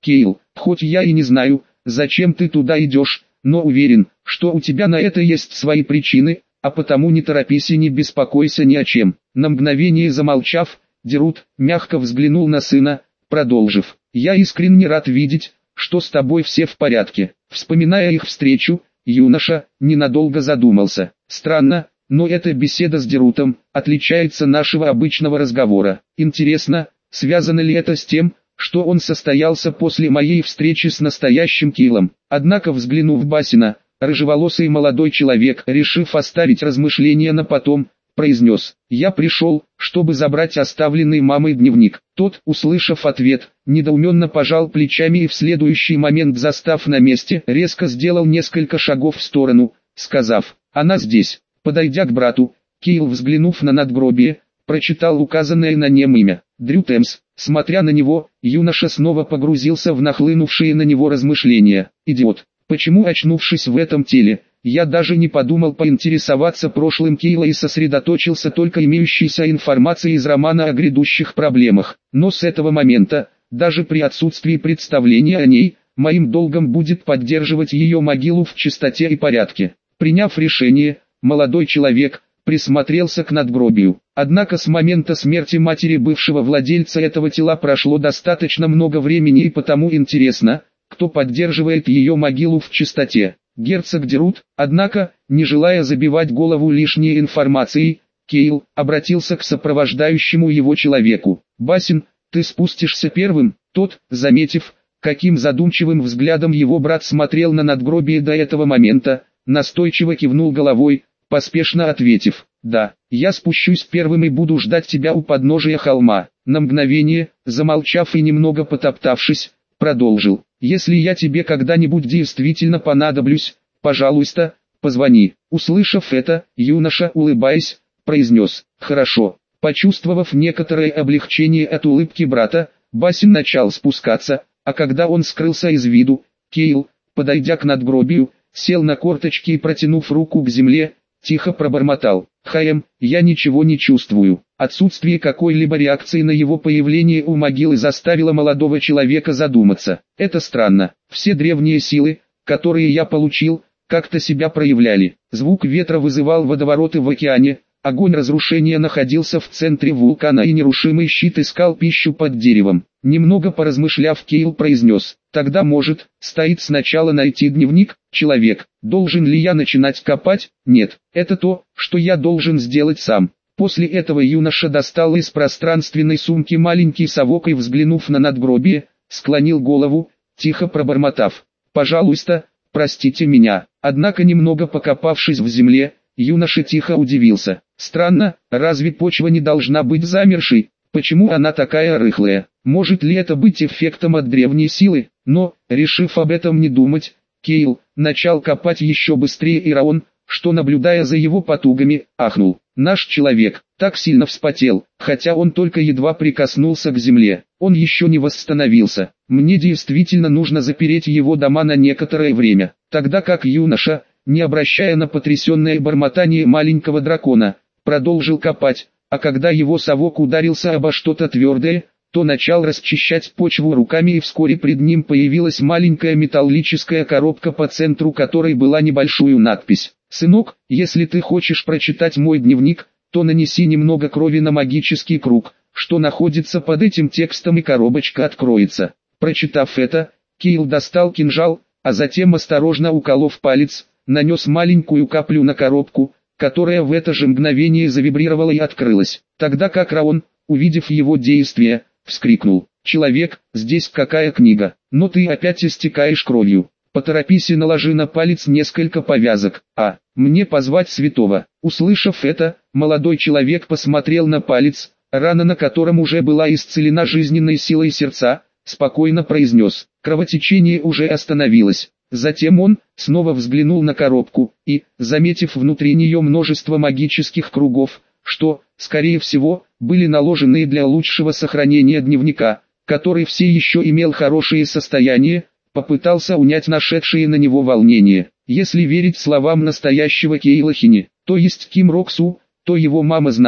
Speaker 1: Кейл, хоть я и не знаю, зачем ты туда идешь, но уверен, что у тебя на это есть свои причины, а потому не торопись и не беспокойся ни о чем. На мгновение замолчав, Дерут мягко взглянул на сына, продолжив: «Я искренне рад видеть, что с тобой все в порядке». Вспоминая их встречу, юноша ненадолго задумался. Странно, но эта беседа с Дерутом отличается нашего обычного разговора. Интересно, связано ли это с тем, что он состоялся после моей встречи с настоящим Кейлом? Однако, взглянув в Басина, рыжеволосый молодой человек, решив оставить размышления на потом, произнес: «Я пришел, чтобы забрать оставленный мамой дневник». Тот, услышав ответ, недоуменно пожал плечами и в следующий момент, застав на месте, резко сделал несколько шагов в сторону, сказав: «Она здесь». Подойдя к брату, Кейл, взглянув на надгробие, прочитал указанное на нем имя — Дрю Темс. Смотря на него, юноша снова погрузился в нахлынувшие на него размышления. «Идиот, почему, очнувшись в этом теле, я даже не подумал поинтересоваться прошлым Кейла и сосредоточился только имеющейся информацией из романа о грядущих проблемах. Но с этого момента, даже при отсутствии представления о ней, моим долгом будет поддерживать ее могилу в чистоте и порядке». Приняв решение, молодой человек присмотрелся к надгробию. Однако с момента смерти матери бывшего владельца этого тела прошло достаточно много времени, и потому интересно, кто поддерживает ее могилу в чистоте. Герцог Дерут, однако, не желая забивать голову лишней информацией, Кейл обратился к сопровождающему его человеку. «Басин, ты спустишься первым?» Тот, заметив, каким задумчивым взглядом его брат смотрел на надгробие до этого момента, настойчиво кивнул головой, поспешно ответив: «Да, я спущусь первым и буду ждать тебя у подножия холма». На мгновение, замолчав и немного потоптавшись, продолжил: «Если я тебе когда-нибудь действительно понадоблюсь, пожалуйста, позвони». Услышав это, юноша, улыбаясь, произнес: «Хорошо». Почувствовав некоторое облегчение от улыбки брата, Басин начал спускаться, а когда он скрылся из виду, Кейл, подойдя к надгробию, сел на корточки и, протянув руку к земле, тихо пробормотал: «Хаем, я ничего не чувствую». Отсутствие какой-либо реакции на его появление у могилы заставило молодого человека задуматься. Это странно. Все древние силы, которые я получил, как-то себя проявляли. Звук ветра вызывал водовороты в океане, огонь разрушения находился в центре вулкана и нерушимый щит искал пищу под деревом. Немного поразмышляв, Кейл произнес: «Тогда, может, стоит сначала найти дневник, человек. Должен ли я начинать копать? Нет, это то, что я должен сделать сам». После этого юноша достал из пространственной сумки маленький совок и, взглянув на надгробие, склонил голову, тихо пробормотав: «Пожалуйста, простите меня». Однако, немного покопавшись в земле, юноша тихо удивился. Странно, разве почва не должна быть замершей? Почему она такая рыхлая? Может ли это быть эффектом от древней силы? Но, решив об этом не думать, Кейл начал копать еще быстрее, и Раон, что, наблюдая за его потугами, ахнул. Наш человек так сильно вспотел, хотя он только едва прикоснулся к земле. Он еще не восстановился. Мне действительно нужно запереть его дома на некоторое время. Тогда как юноша, не обращая на потрясенное бормотание маленького дракона, продолжил копать, а когда его совок ударился обо что-то твердое, то начал расчищать почву руками, и вскоре пред ним появилась маленькая металлическая коробка, по центру которой была небольшую надпись: «Сынок, если ты хочешь прочитать мой дневник, то нанеси немного крови на магический круг, что находится под этим текстом, и коробочка откроется». Прочитав это, Кейл достал кинжал, а затем, осторожно уколов палец, нанес маленькую каплю на коробку, которая в это же мгновение завибрировала и открылась. Тогда как Раон, увидев его действие, вскрикнул: «Человек, здесь какая книга? Но ты опять истекаешь кровью. Поторопись и наложи на палец несколько повязок. А, мне позвать святого». Услышав это, молодой человек посмотрел на палец, рана на котором уже была исцелена жизненной силой сердца, спокойно произнес: «Кровотечение уже остановилось». Затем он снова взглянул на коробку и, заметив внутри нее множество магических кругов, что, скорее всего, были наложены для лучшего сохранения дневника, который все еще имел хорошее состояние, попытался унять нашедшее на него волнение. Если верить словам настоящего Кейла Хини, то есть Ким Роксу, то его мама знала,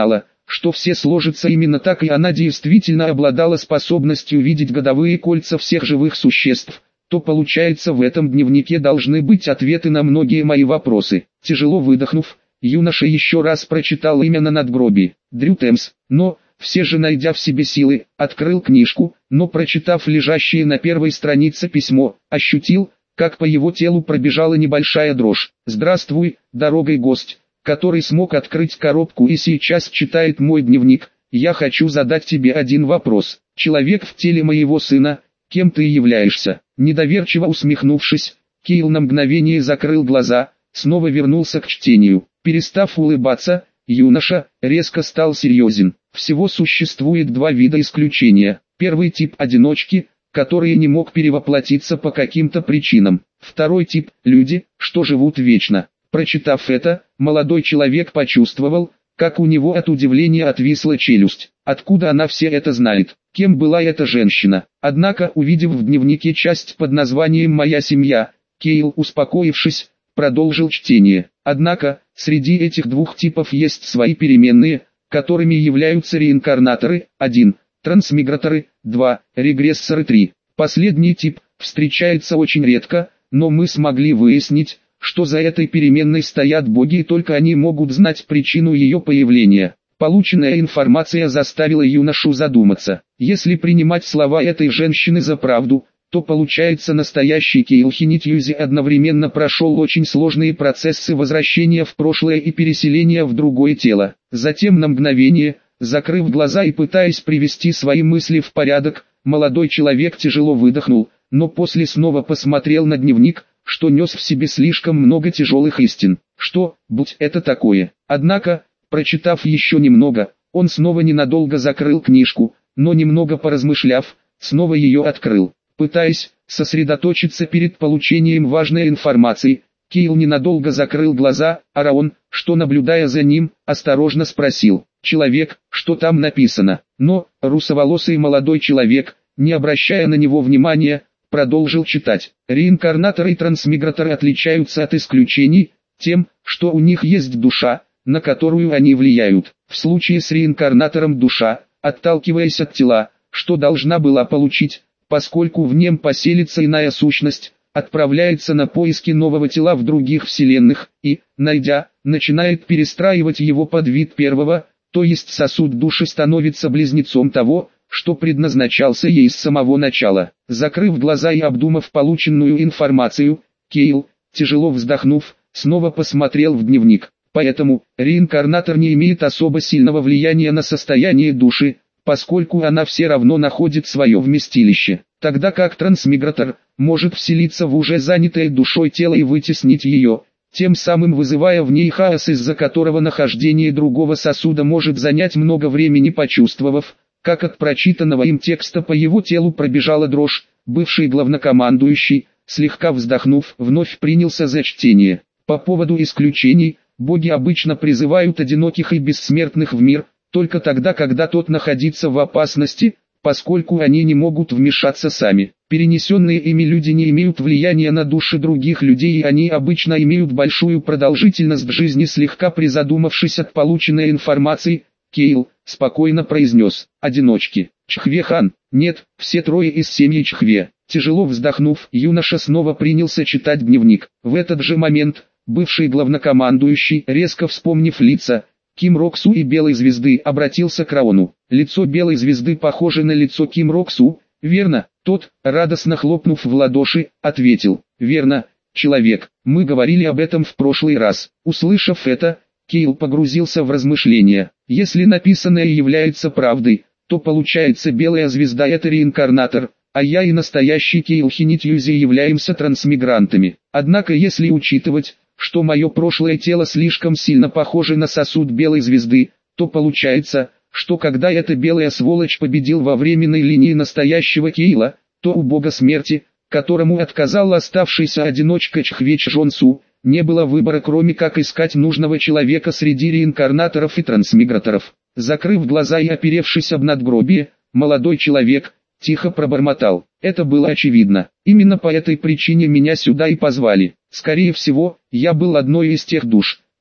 Speaker 1: что все сложится именно так, и она действительно обладала способностью видеть годовые кольца всех живых существ, то получается, в этом дневнике должны быть ответы на многие мои вопросы. Тяжело выдохнув, юноша еще раз прочитал имя на надгробии — Дрю Темс, но, все же найдя в себе силы, открыл книжку, но прочитав лежащее на первой странице письмо, ощутил, как по его телу пробежала небольшая дрожь. «Здравствуй, дорогой гость, который смог открыть коробку и сейчас читает мой дневник. Я хочу задать тебе один вопрос. Человек в теле моего сына, кем ты являешься?» Недоверчиво усмехнувшись, Кейл на мгновение закрыл глаза, снова вернулся к чтению. Перестав улыбаться, юноша резко стал серьезен. Всего существует два вида исключения. Первый тип — одиночки, которые не мог перевоплотиться по каким-то причинам. Второй тип — люди, что живут вечно. Прочитав это, молодой человек почувствовал, как у него от удивления отвисла челюсть. Откуда она все это знает? Кем была эта женщина? Однако, увидев в дневнике часть под названием «Моя семья», Кейл, успокоившись, продолжил чтение. Однако, среди этих двух типов есть свои переменные, которыми являются реинкарнаторы, один, трансмиграторы, два, регрессоры, три. Последний тип встречается очень редко, но мы смогли выяснить, что за этой переменной стоят боги, и только они могут знать причину ее появления. Полученная информация заставила юношу задуматься. Если принимать слова этой женщины за правду, то получается, настоящий Кейл Хинитьюзи одновременно прошел очень сложные процессы возвращения в прошлое и переселения в другое тело. Затем на мгновение, закрыв глаза и пытаясь привести свои мысли в порядок, молодой человек тяжело выдохнул, но после снова посмотрел на дневник, что нес в себе слишком много тяжелых истин. Что, будь это такое? Однако, прочитав еще немного, он снова ненадолго закрыл книжку, но немного поразмышляв, снова ее открыл. Пытаясь сосредоточиться перед получением важной информации, Кейл ненадолго закрыл глаза, а Раон, что наблюдая за ним, осторожно спросил: «Человек, что там написано?» Но, русоволосый молодой человек, не обращая на него внимания, продолжил читать. Реинкарнаторы и трансмиграторы отличаются от исключений тем, что у них есть душа, на которую они влияют. В случае с реинкарнатором душа, отталкиваясь от тела, что должна была получить, поскольку в нем поселится иная сущность, отправляется на поиски нового тела в других вселенных и, найдя, начинает перестраивать его под вид первого, то есть сосуд души становится близнецом того, что предназначался ей с самого начала. Закрыв глаза и обдумав полученную информацию, Кейл, тяжело вздохнув, снова посмотрел в дневник. Поэтому, реинкарнатор не имеет особо сильного влияния на состояние души, поскольку она все равно находит свое вместилище, тогда как трансмигратор может вселиться в уже занятое душой тело и вытеснить ее, тем самым вызывая в ней хаос, из-за которого нахождение другого сосуда может занять много времени. Почувствовав, как от прочитанного им текста по его телу пробежала дрожь, бывший главнокомандующий, слегка вздохнув, вновь принялся за чтение. По поводу исключений, боги обычно призывают одиноких и бессмертных в мир, только тогда, когда тот находится в опасности, поскольку они не могут вмешаться сами. Перенесенные ими люди не имеют влияния на души других людей, и они обычно имеют большую продолжительность жизни. Слегка призадумавшись от полученной информации, Кейл спокойно произнес: «Одиночки. Чхве-хан». «Нет, все трое из семьи Чхве». Тяжело вздохнув, юноша снова принялся читать дневник. В этот же момент, бывший главнокомандующий, резко вспомнив лица Ким Рок-Су и Белой Звезды, обратился к Раону. Лицо Белой Звезды похоже на лицо Ким Рок-Су, верно? Тот, радостно хлопнув в ладоши, ответил: «Верно, человек, мы говорили об этом в прошлый раз». Услышав это, Кейл погрузился в размышления. Если написанное является правдой, то получается, Белая Звезда — это реинкарнатор, а я и настоящий Кейл Хинитьюзи являемся трансмигрантами. Однако если учитывать, что мое прошлое тело слишком сильно похоже на сосуд Белой Звезды, то получается, что когда эта белая сволочь победил во временной линии настоящего Кейла, то у бога смерти, которому отказал оставшийся одиночка Чхве Чжонсу, не было выбора, кроме как искать нужного человека среди реинкарнаторов и трансмиграторов. Закрыв глаза и оперевшись об надгробие, молодой человек тихо пробормотал: «Это было очевидно. Именно по этой причине меня сюда и позвали. Скорее всего, я был одной из тех душ,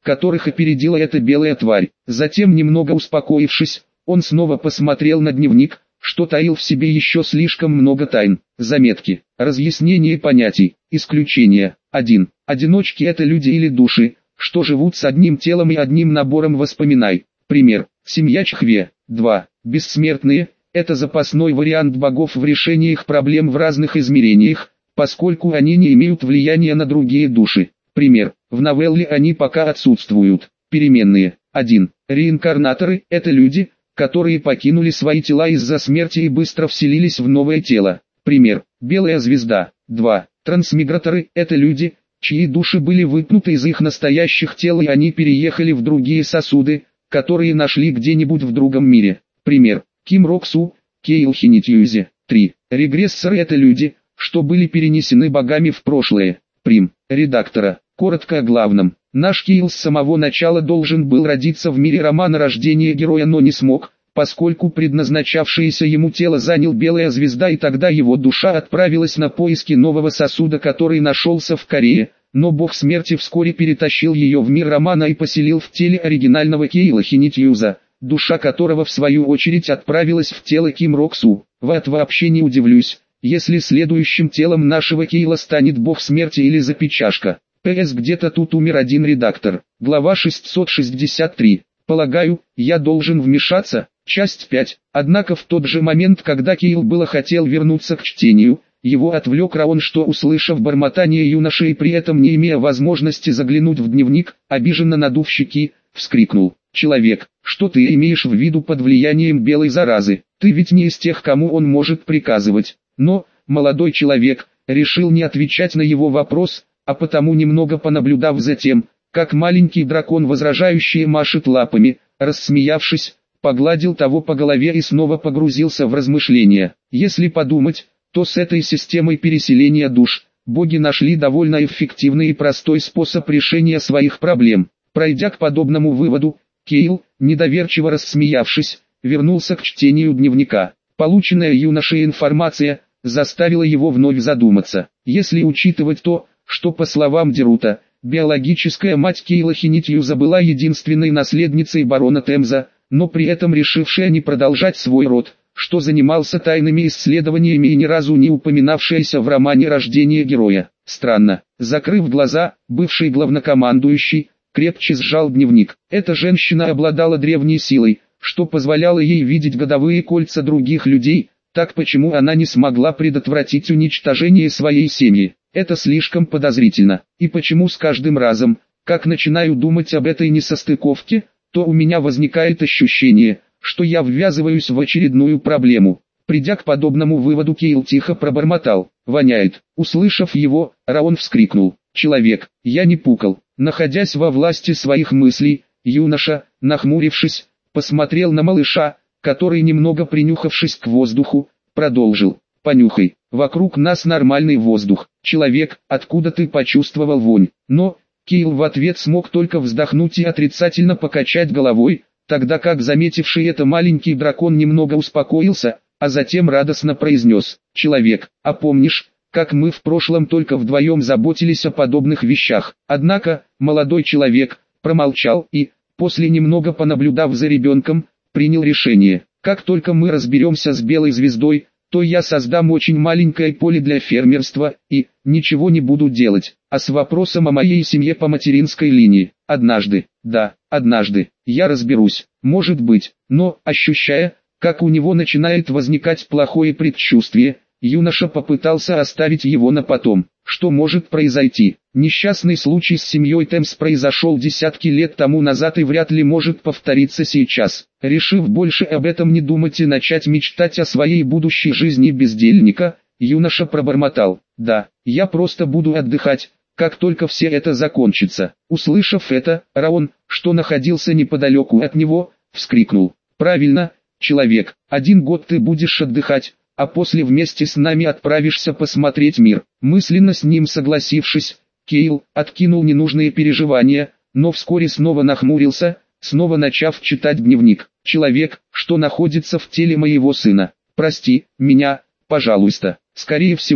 Speaker 1: которых опередила эта белая тварь. Затем, немного успокоившись, он снова посмотрел на дневник, что таил в себе еще слишком много тайн. Заметки. Разъяснение понятий. Исключения. один. Одиночки – это люди или души, что живут с одним телом и одним набором воспоминаний. Пример. Семья Чхве. два. Бессмертные – это запасной вариант богов в решении их проблем в разных измерениях, поскольку они не имеют влияния на другие души. Пример. В новелле они пока отсутствуют. Переменные. один. Реинкарнаторы – это люди, которые покинули свои тела из-за смерти и быстро вселились в новое тело. Пример. Белая звезда. два. Трансмиграторы – это люди, чьи души были выпнуты из их настоящих тел и они переехали в другие сосуды, которые нашли где-нибудь в другом мире. Пример. Ким Рок Су, Кейл Хинитьюзи. три. Регрессоры – это люди, что были перенесены богами в прошлое. Прим. Редактора. Коротко о главном. Наш Кейл с самого начала должен был родиться в мире романа рождения героя, но не смог, поскольку предназначавшееся ему тело занял Белая звезда, и тогда его душа отправилась на поиски нового сосуда, который нашелся в Корее, но бог смерти вскоре перетащил ее в мир романа и поселил в теле оригинального Кейла Хинитьюза, душа которого в свою очередь отправилась в тело Ким Рок Су. Вот вообще не удивлюсь, если следующим телом нашего Кейла станет бог смерти или запечашка. ПС где-то тут умер один редактор. Глава шестьсот шестьдесят три. Полагаю, я должен вмешаться. Часть пять. Однако в тот же момент, когда Кейл было хотел вернуться к чтению, его отвлек Раон, что, услышав бормотание юноши и при этом не имея возможности заглянуть в дневник, обиженно надув щеки, вскрикнул. «Человек, что ты имеешь в виду под влиянием белой заразы? Ты ведь не из тех, кому он может приказывать». Но, молодой человек, решил не отвечать на его вопрос, а потому, немного понаблюдав за тем, как маленький дракон возражающий машет лапами, рассмеявшись, погладил того по голове и снова погрузился в размышления. Если подумать, то с этой системой переселения душ, боги нашли довольно эффективный и простой способ решения своих проблем. Пройдя к подобному выводу, Кейл, недоверчиво рассмеявшись, вернулся к чтению дневника. Полученная юношей информация заставила его вновь задуматься. Если учитывать то, что, по словам Дерута, биологическая мать Кейла Хинитьюза была единственной наследницей барона Темза, но при этом решившая не продолжать свой род, что занимался тайными исследованиями и ни разу не упоминавшаяся в романе «Рождение героя». Странно. Закрыв глаза, бывший главнокомандующий крепче сжал дневник. Эта женщина обладала древней силой, что позволяло ей видеть годовые кольца других людей. Так почему она не смогла предотвратить уничтожение своей семьи? Это слишком подозрительно. И почему с каждым разом, как начинаю думать об этой несостыковке, то у меня возникает ощущение, что я ввязываюсь в очередную проблему. Придя к подобному выводу, Кейл тихо пробормотал: «Воняет». Услышав его, Раон вскрикнул: «Человек, я не пукал». Находясь во власти своих мыслей, юноша, нахмурившись, посмотрел на малыша, который, немного принюхавшись к воздуху, продолжил: «Понюхай, вокруг нас нормальный воздух. Человек, откуда ты почувствовал вонь?» Но Кейл в ответ смог только вздохнуть и отрицательно покачать головой, тогда как заметивший это маленький дракон немного успокоился, а затем радостно произнес: «Человек, а помнишь, как мы в прошлом только вдвоем заботились о подобных вещах?» Однако, молодой человек промолчал и, после немного понаблюдав за ребенком, принял решение: «Как только мы разберемся с белой звездой, то я создам очень маленькое поле для фермерства и ничего не буду делать, а с вопросом о моей семье по материнской линии. Однажды, да, однажды, я разберусь, может быть». Но, ощущая, как у него начинает возникать плохое предчувствие, юноша попытался оставить его на потом. Что может произойти? Несчастный случай с семьей Темс произошел десятки лет тому назад и вряд ли может повториться сейчас. Решив больше об этом не думать и начать мечтать о своей будущей жизни бездельника, юноша пробормотал: «Да, я просто буду отдыхать, как только все это закончится». Услышав это, Раон, что находился неподалеку от него, вскрикнул: «Правильно, человек, один год ты будешь отдыхать, а после вместе с нами отправишься посмотреть мир». Мысленно с ним согласившись, Кейл откинул ненужные переживания, но вскоре снова нахмурился, снова начав читать дневник. «Человек, что находится в теле моего сына. Прости меня, пожалуйста». Скорее всего,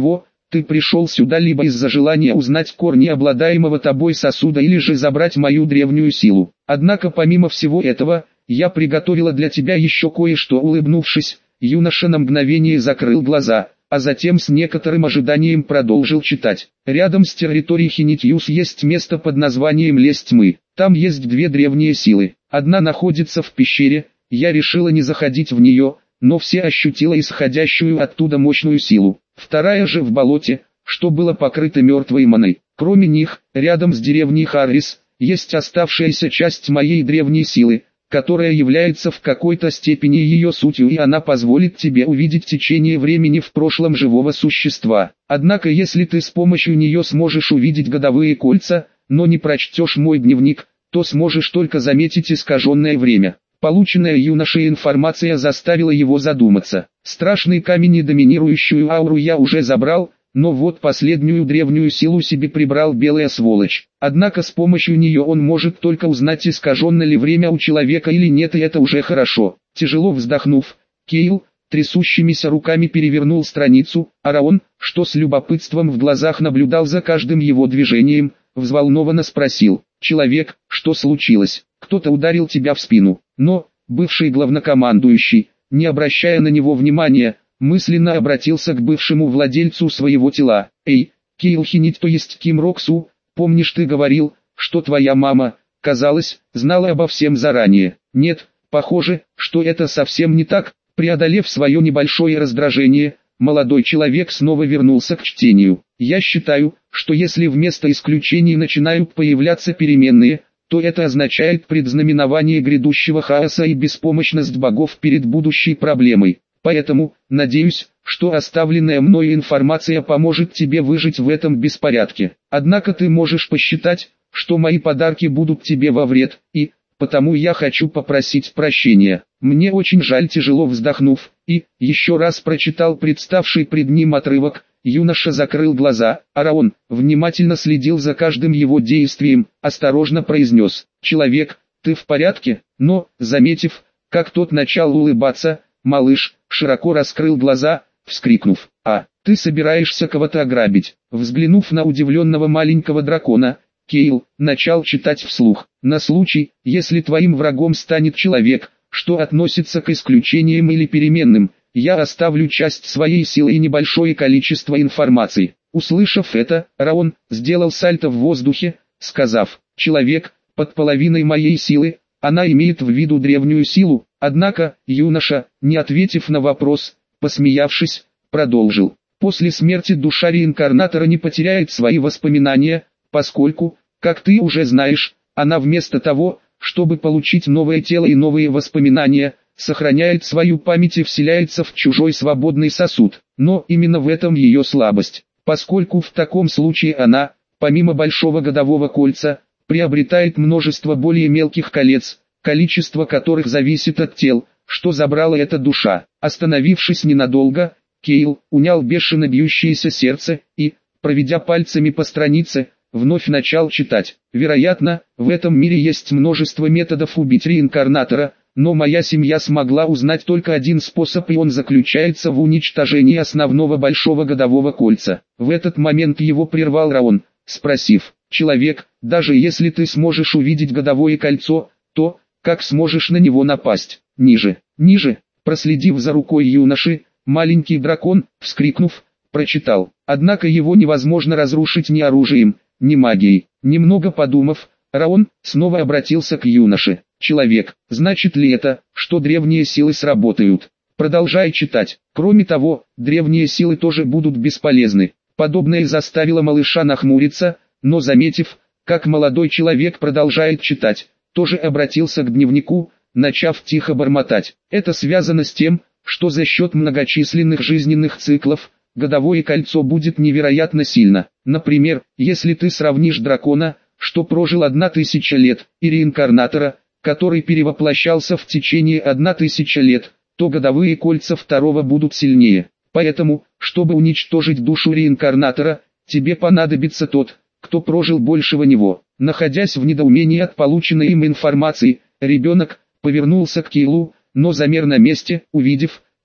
Speaker 1: Ты пришел сюда либо из-за желания узнать корни обладаемого тобой сосуда, или же забрать мою древнюю силу. Однако помимо всего этого, я приготовила для тебя еще кое-что. Улыбнувшись, юноша на мгновение закрыл глаза, а затем с некоторым ожиданием продолжил читать. Рядом с территорией Хинитьюс есть место под названием Лес Тьмы. Там есть две древние силы. Одна находится в пещере, я решила не заходить в нее, но все ощутила исходящую оттуда мощную силу. Вторая же в болоте, что было покрыто мертвой маной. Кроме них, рядом с деревней Харрис, есть оставшаяся часть моей древней силы, которая является в какой-то степени ее сутью, и она позволит тебе увидеть течение времени в прошлом живого существа. Однако если ты с помощью нее сможешь увидеть годовые кольца, но не прочтешь мой дневник, то сможешь только заметить искаженное время. Полученная юношей информация заставила его задуматься. Страшный камень и доминирующую ауру я уже забрал, но вот последнюю древнюю силу себе прибрал белая сволочь. Однако с помощью нее он может только узнать, искаженно ли время у человека или нет, и это уже хорошо. Тяжело вздохнув, Кейл трясущимися руками перевернул страницу, а Раон, что с любопытством в глазах наблюдал за каждым его движением, взволнованно спросил: «Человек, что случилось? Кто-то ударил тебя в спину?» Но, бывший главнокомандующий, не обращая на него внимания, мысленно обратился к бывшему владельцу своего тела. «Эй, Кейл Хинит, то есть Ким Роксу, помнишь, ты говорил, что твоя мама, казалось, знала обо всем заранее?» «Нет, похоже, что это совсем не так». Преодолев свое небольшое раздражение, молодой человек снова вернулся к чтению. «Я считаю, что если вместо исключений начинают появляться переменные, то это означает предзнаменование грядущего хаоса и беспомощность богов перед будущей проблемой. Поэтому, надеюсь, что оставленная мною информация поможет тебе выжить в этом беспорядке. Однако ты можешь посчитать, что мои подарки будут тебе во вред, и, потому я хочу попросить прощения. Мне очень жаль». Тяжело вздохнув, и, еще раз прочитал представший пред ним отрывок, юноша закрыл глаза, а Раон внимательно следил за каждым его действием, осторожно произнес: «Человек, ты в порядке?» Но, заметив, как тот начал улыбаться, малыш широко раскрыл глаза, вскрикнув: «А, ты собираешься кого-то ограбить?» Взглянув на удивленного маленького дракона, Кейл начал читать вслух: «На случай, если твоим врагом станет человек, что относится к исключениям или переменным, я оставлю часть своей силы и небольшое количество информации». Услышав это, Раон сделал сальто в воздухе, сказав: «Человек, под половиной моей силы, она имеет в виду древнюю силу». Однако, юноша, не ответив на вопрос, посмеявшись, продолжил: «После смерти душа реинкарнатора не потеряет свои воспоминания, поскольку, как ты уже знаешь, она вместо того, чтобы получить новое тело и новые воспоминания, сохраняет свою память и вселяется в чужой свободный сосуд. Но именно в этом ее слабость, поскольку в таком случае она, помимо большого годового кольца, приобретает множество более мелких колец, количество которых зависит от тел, что забрала эта душа». Остановившись ненадолго, Кейл унял бешено бьющееся сердце и, проведя пальцами по странице, вновь начал читать. «Вероятно, в этом мире есть множество методов убить реинкарнатора, но моя семья смогла узнать только один способ, и он заключается в уничтожении основного большого годового кольца». В этот момент его прервал Раон, спросив: «Человек, даже если ты сможешь увидеть годовое кольцо, то, как сможешь на него напасть?» «Ниже, ниже», проследив за рукой юноши, маленький дракон, вскрикнув, прочитал: «Однако его невозможно разрушить ни оружием, ни магией». Немного подумав, Раон снова обратился к юноше: «Человек, значит ли это, что древние силы сработают?» Продолжай читать. Кроме того, древние силы тоже будут бесполезны. Подобное заставило малыша нахмуриться, но заметив, как молодой человек продолжает читать, тоже обратился к дневнику, начав тихо бормотать: «Это связано с тем, что за счет многочисленных жизненных циклов, годовое кольцо будет невероятно сильно. Например, если ты сравнишь дракона, что прожил одна тысяча лет, и реинкарнатора, который перевоплощался в течение одна тысяча лет, то годовые кольца второго будут сильнее. Поэтому, чтобы уничтожить душу реинкарнатора, тебе понадобится тот, кто прожил большего него». Находясь в недоумении от полученной им информации, ребенок повернулся к Кейлу, но замер на месте, увидев,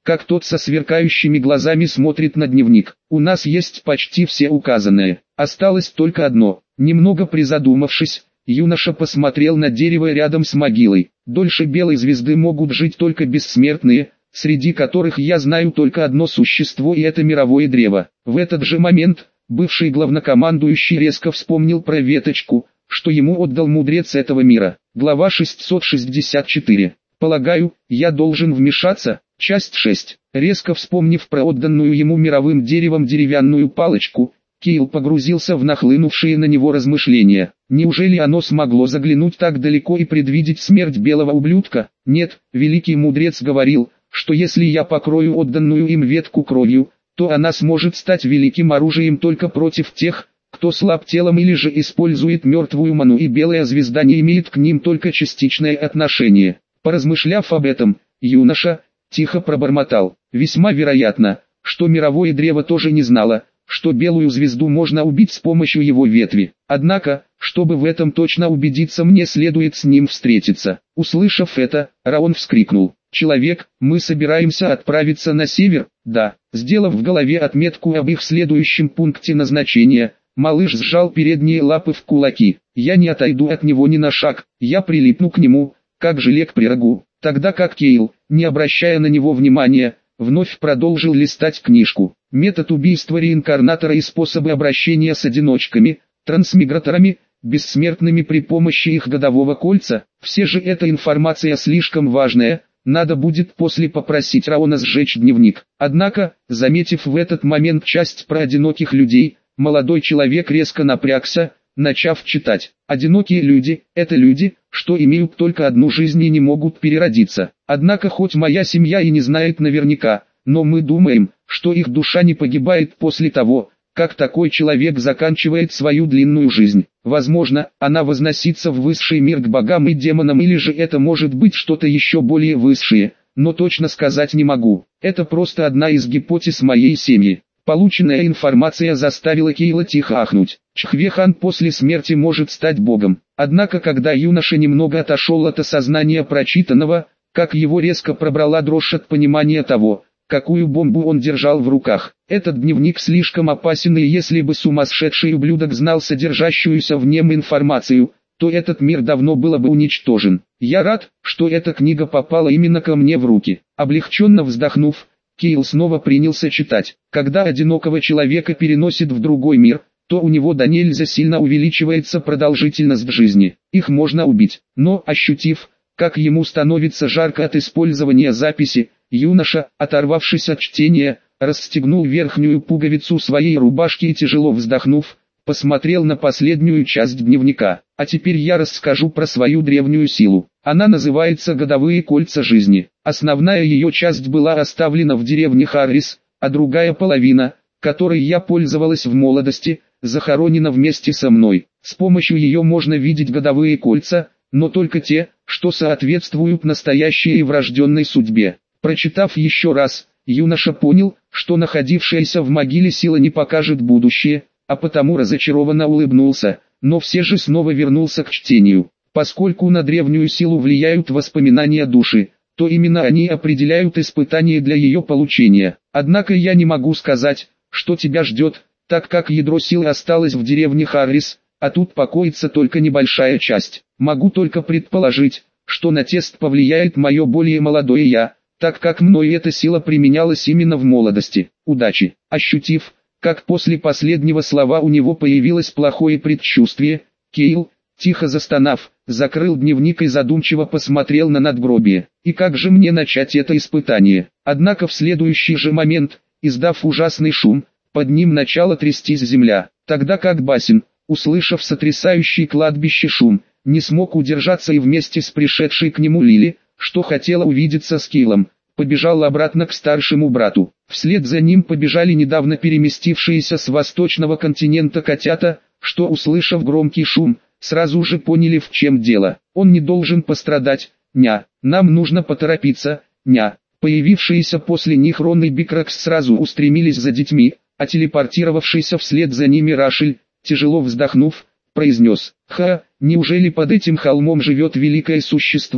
Speaker 1: как тот со сверкающими глазами смотрит на дневник. У нас есть почти все указанное. Осталось только одно. Немного призадумавшись, юноша посмотрел на дерево рядом с могилой. Дольше белой звезды могут жить только бессмертные, среди которых я знаю только одно существо, и это мировое древо. В этот же момент, бывший главнокомандующий резко вспомнил про веточку, что ему отдал мудрец этого мира. Глава шестьсот шестьдесят четыре. Полагаю, я должен вмешаться. Часть шесть. Резко вспомнив про отданную ему мировым деревом деревянную палочку, Кейл погрузился в нахлынувшие на него размышления. Неужели оно смогло заглянуть так далеко и предвидеть смерть белого ублюдка? Нет, великий мудрец говорил, что если я покрою отданную им ветку кровью, то она сможет стать великим оружием только против тех, кто слаб телом или же использует мертвую ману, и белая звезда не имеет к ним только частичное отношение. Поразмышляв об этом, юноша тихо пробормотал: весьма вероятно, что мировое древо тоже не знало, что белую звезду можно убить с помощью его ветви. Однако, чтобы в этом точно убедиться, мне следует с ним встретиться. Услышав это, Раон вскрикнул: «Человек, мы собираемся отправиться на север?» «Да». Сделав в голове отметку об их следующем пункте назначения, малыш сжал передние лапы в кулаки. «Я не отойду от него ни на шаг, я прилипну к нему, как желе к пирогу». Тогда как Кейл, не обращая на него внимания, вновь продолжил листать книжку. Метод убийства реинкарнатора и способы обращения с одиночками, трансмиграторами, бессмертными при помощи их годового кольца. Все же эта информация слишком важная, надо будет после попросить Раона сжечь дневник. Однако, заметив в этот момент часть про одиноких людей, молодой человек резко напрягся, начав читать. Одинокие люди – это люди, что имеют только одну жизнь и не могут переродиться. Однако хоть моя семья и не знает наверняка, но мы думаем, что их душа не погибает после того, как такой человек заканчивает свою длинную жизнь. Возможно, она возносится в высший мир к богам и демонам, или же это может быть что-то еще более высшее, но точно сказать не могу. Это просто одна из гипотез моей семьи. Полученная информация заставила Кейла тихо ахнуть. Чхве-хан после смерти может стать богом. Однако когда юноша немного отошел от осознания прочитанного, как его резко пробрала дрожь от понимания того, какую бомбу он держал в руках. Этот дневник слишком опасен, и если бы сумасшедший ублюдок знал содержащуюся в нем информацию, то этот мир давно был бы уничтожен. Я рад, что эта книга попала именно ко мне в руки. Облегченно вздохнув, Кейл снова принялся читать. Когда одинокого человека переносит в другой мир, то у него до нельзя сильно увеличивается продолжительность жизни. Их можно убить. Но, ощутив, как ему становится жарко от использования записи, юноша, оторвавшись от чтения, расстегнул верхнюю пуговицу своей рубашки и, тяжело вздохнув, посмотрел на последнюю часть дневника. А теперь я расскажу про свою древнюю силу. Она называется «Годовые кольца жизни». Основная ее часть была оставлена в деревне Харрис, а другая половина, которой я пользовалась в молодости, захоронена вместе со мной. С помощью ее можно видеть годовые кольца, но только те, что соответствуют настоящей и врожденной судьбе. Прочитав еще раз, юноша понял, что находившаяся в могиле сила не покажет будущее, а потому разочарованно улыбнулся, но все же снова вернулся к чтению. Поскольку на древнюю силу влияют воспоминания души, то именно они определяют испытания для ее получения. Однако я не могу сказать, что тебя ждет, так как ядро силы осталось в деревне Харрис, а тут покоится только небольшая часть. Могу только предположить, что на тест повлияет мое более молодое я, так как мной эта сила применялась именно в молодости. Удачи. Ощутив, как после последнего слова у него появилось плохое предчувствие, Кейл, тихо застонав, закрыл дневник и задумчиво посмотрел на надгробие. И как же мне начать это испытание? Однако в следующий же момент, издав ужасный шум, под ним начала трястись земля. Тогда как Басин, услышав сотрясающий кладбище шум, не смог удержаться и вместе с пришедшей к нему Лили, что хотела увидеться с Кейлом, побежал обратно к старшему брату. Вслед за ним побежали недавно переместившиеся с восточного континента котята, что, услышав громкий шум, сразу же поняли, в чем дело. Он не должен пострадать, ня. Нам нужно поторопиться, ня. Появившиеся после них Рон и Бикракс сразу устремились за детьми, а телепортировавшийся вслед за ними Рашель, тяжело вздохнув, произнес: «Ха, неужели под этим холмом живет великое существо,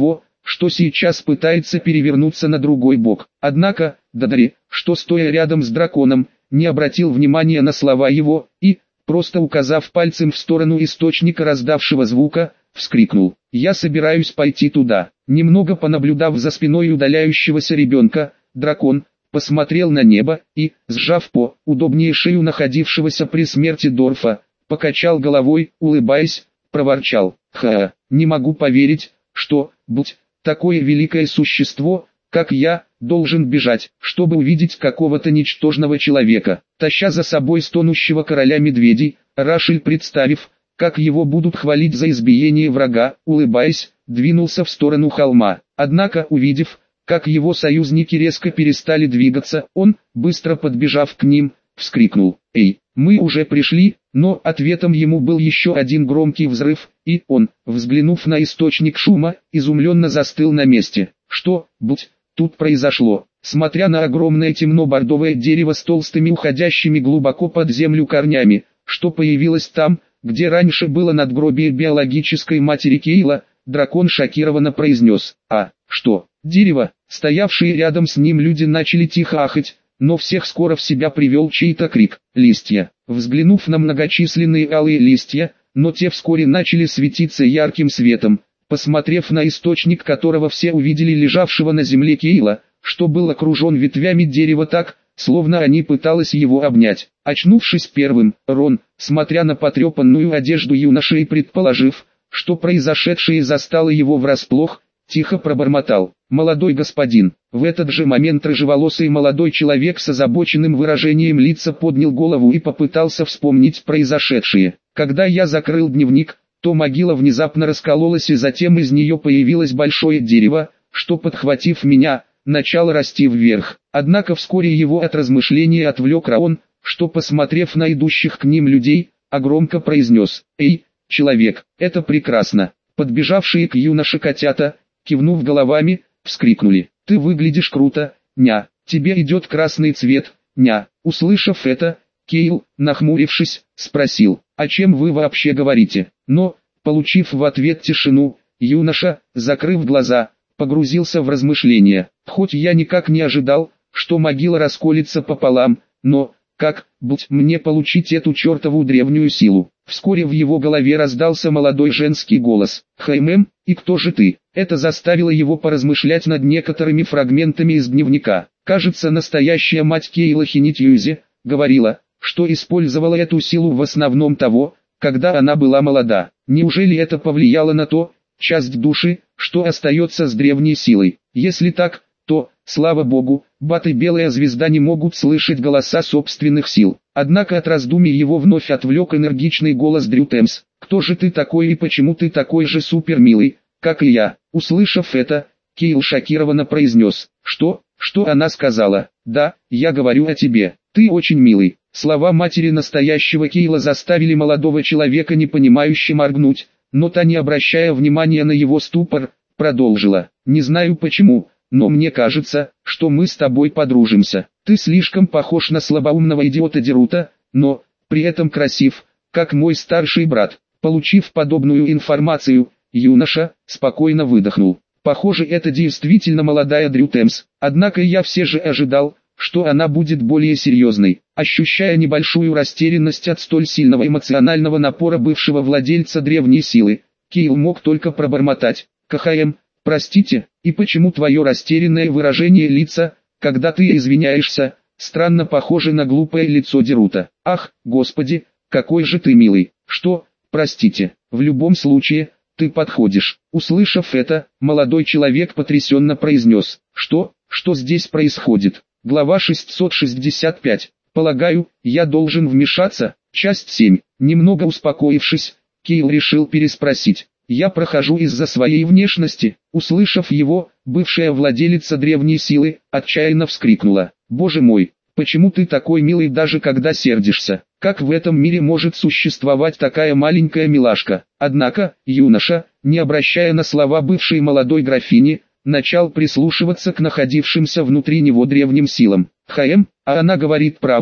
Speaker 1: что сейчас пытается перевернуться на другой бок. Однако, Дадари, что стоя рядом с драконом, не обратил внимания на слова его, и, просто указав пальцем в сторону источника раздавшего звука, вскрикнул: «Я собираюсь пойти туда». Немного понаблюдав за спиной удаляющегося ребенка, дракон посмотрел на небо и, сжав по удобнее шею находившегося при смерти Дорфа, покачал головой, улыбаясь, проворчал: «Ха, не могу поверить, что, будь такое великое существо, как я, должен бежать, чтобы увидеть какого-то ничтожного человека». Таща за собой стонущего короля медведей, Рашель, представив, как его будут хвалить за избиение врага, улыбаясь, двинулся в сторону холма. Однако, увидев, как его союзники резко перестали двигаться, он, быстро подбежав к ним, вскрикнул: «Эй, мы уже пришли!» Но ответом ему был еще один громкий взрыв, и он, взглянув на источник шума, изумленно застыл на месте. Что, будь, тут произошло? Смотря на огромное темно-бордовое дерево с толстыми уходящими глубоко под землю корнями, что появилось там, где раньше было надгробие биологической матери Кейла, дракон шокированно произнес: «А, что?» Дерево, стоявшие рядом с ним люди начали тихо ахать, но всех скоро в себя привел чей-то крик: «Листья!». Взглянув на многочисленные алые листья, но те вскоре начали светиться ярким светом, посмотрев на источник которого все увидели лежавшего на земле Кейла, что был окружен ветвями дерева так, словно они пытались его обнять. Очнувшись первым, Рон, смотря на потрепанную одежду юноши и предположив, что произошедшее застало его врасплох, тихо пробормотал: «Молодой господин». В этот же момент рыжеволосый молодой человек с озабоченным выражением лица поднял голову и попытался вспомнить произошедшее. «Когда я закрыл дневник, то могила внезапно раскололась, и затем из нее появилось большое дерево, что, подхватив меня, начало расти вверх». Однако вскоре его от размышления отвлек Раон, что, посмотрев на идущих к ним людей, а громко произнес: «Эй, человек, это прекрасно». Подбежавшие к юноше котята, кивнув головами, вскрикнули: «Ты выглядишь круто, ня, тебе идет красный цвет, ня». Услышав это, Кейл, нахмурившись, спросил: «О чем вы вообще говорите?» Но, получив в ответ тишину, юноша, закрыв глаза, погрузился в размышления. «Хоть я никак не ожидал, что могила расколется пополам, но, как, будь мне получить эту чертову древнюю силу?» Вскоре в его голове раздался молодой женский голос: «Хаймем, и кто же ты?» Это заставило его поразмышлять над некоторыми фрагментами из дневника. Кажется, настоящая мать Кейла Хинитьюзи говорила, что использовала эту силу в основном того, когда она была молода. Неужели это повлияло на то, часть души, что остается с древней силой? Если так, то, слава богу, Бат и Белая Звезда не могут слышать голоса собственных сил. Однако от раздумий его вновь отвлек энергичный голос Дрю Темс: «Кто же ты такой и почему ты такой же супер милый, как и я?» Услышав это, Кейл шокированно произнес: «Что? Что она сказала?» «Да, я говорю о тебе, ты очень милый». Слова матери настоящего Кейла заставили молодого человека непонимающе моргнуть, но та, не обращая внимания на его ступор, продолжила: «Не знаю почему, но мне кажется, что мы с тобой подружимся. Ты слишком похож на слабоумного идиота Дерута, но, при этом красив, как мой старший брат». Получив подобную информацию, юноша спокойно выдохнул. Похоже, это действительно молодая Дрю Темс, однако я все же ожидал, что она будет более серьезной. Ощущая небольшую растерянность от столь сильного эмоционального напора бывшего владельца древней силы, Кейл мог только пробормотать: «КХМ, простите, и почему твое растерянное выражение лица, когда ты извиняешься, странно похоже на глупое лицо Дерута?» «Ах, господи, какой же ты милый!» «Что, простите, в любом случае, ты подходишь». Услышав это, молодой человек потрясенно произнес: «Что, что здесь происходит?» Глава шестьсот шестьдесят пять. «Полагаю, я должен вмешаться». Часть семь. Немного успокоившись, Кейл решил переспросить: «Я прохожу из-за своей внешности». Услышав его, бывшая владелица древней силы отчаянно вскрикнула: «Боже мой, почему ты такой милый даже когда сердишься? Как в этом мире может существовать такая маленькая милашка?» Однако, юноша, не обращая на слова бывшей молодой графини, начал прислушиваться к находившимся внутри него древним силам. «Хаэм, а она говорит правду,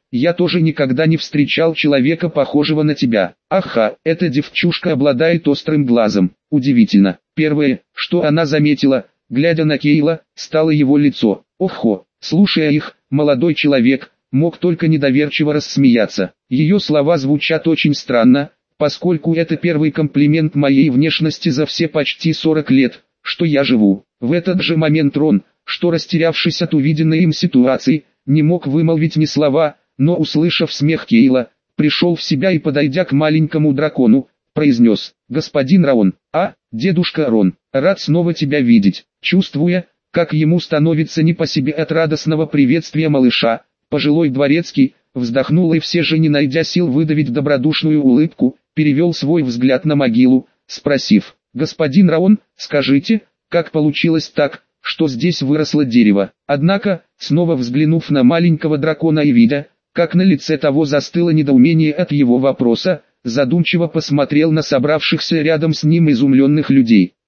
Speaker 1: я тоже никогда не встречал человека, похожего на тебя. Аха, эта девчушка обладает острым глазом. Удивительно. Первое, что она заметила, глядя на Кейла, стало его лицо. Охо, слушая их, молодой человек мог только недоверчиво рассмеяться. Ее слова звучат очень странно, поскольку это первый комплимент моей внешности за все почти сорок лет, что я живу. В этот же момент Рон, что растерявшись от увиденной им ситуации, не мог вымолвить ни слова, но, услышав смех Кейла, пришел в себя и, подойдя к маленькому дракону, произнес: «Господин Раон, а, дедушка Рон, рад снова тебя видеть». Чувствуя, как ему становится не по себе от радостного приветствия малыша, пожилой дворецкий вздохнул и, все же не найдя сил выдавить добродушную улыбку, перевел свой взгляд на могилу, спросив: «Господин Раон, скажите, как получилось так, что здесь выросло дерево?» Однако, снова взглянув на маленького дракона и видя, как на лице того застыло недоумение от его вопроса, задумчиво посмотрел на собравшихся рядом с ним изумленных людей.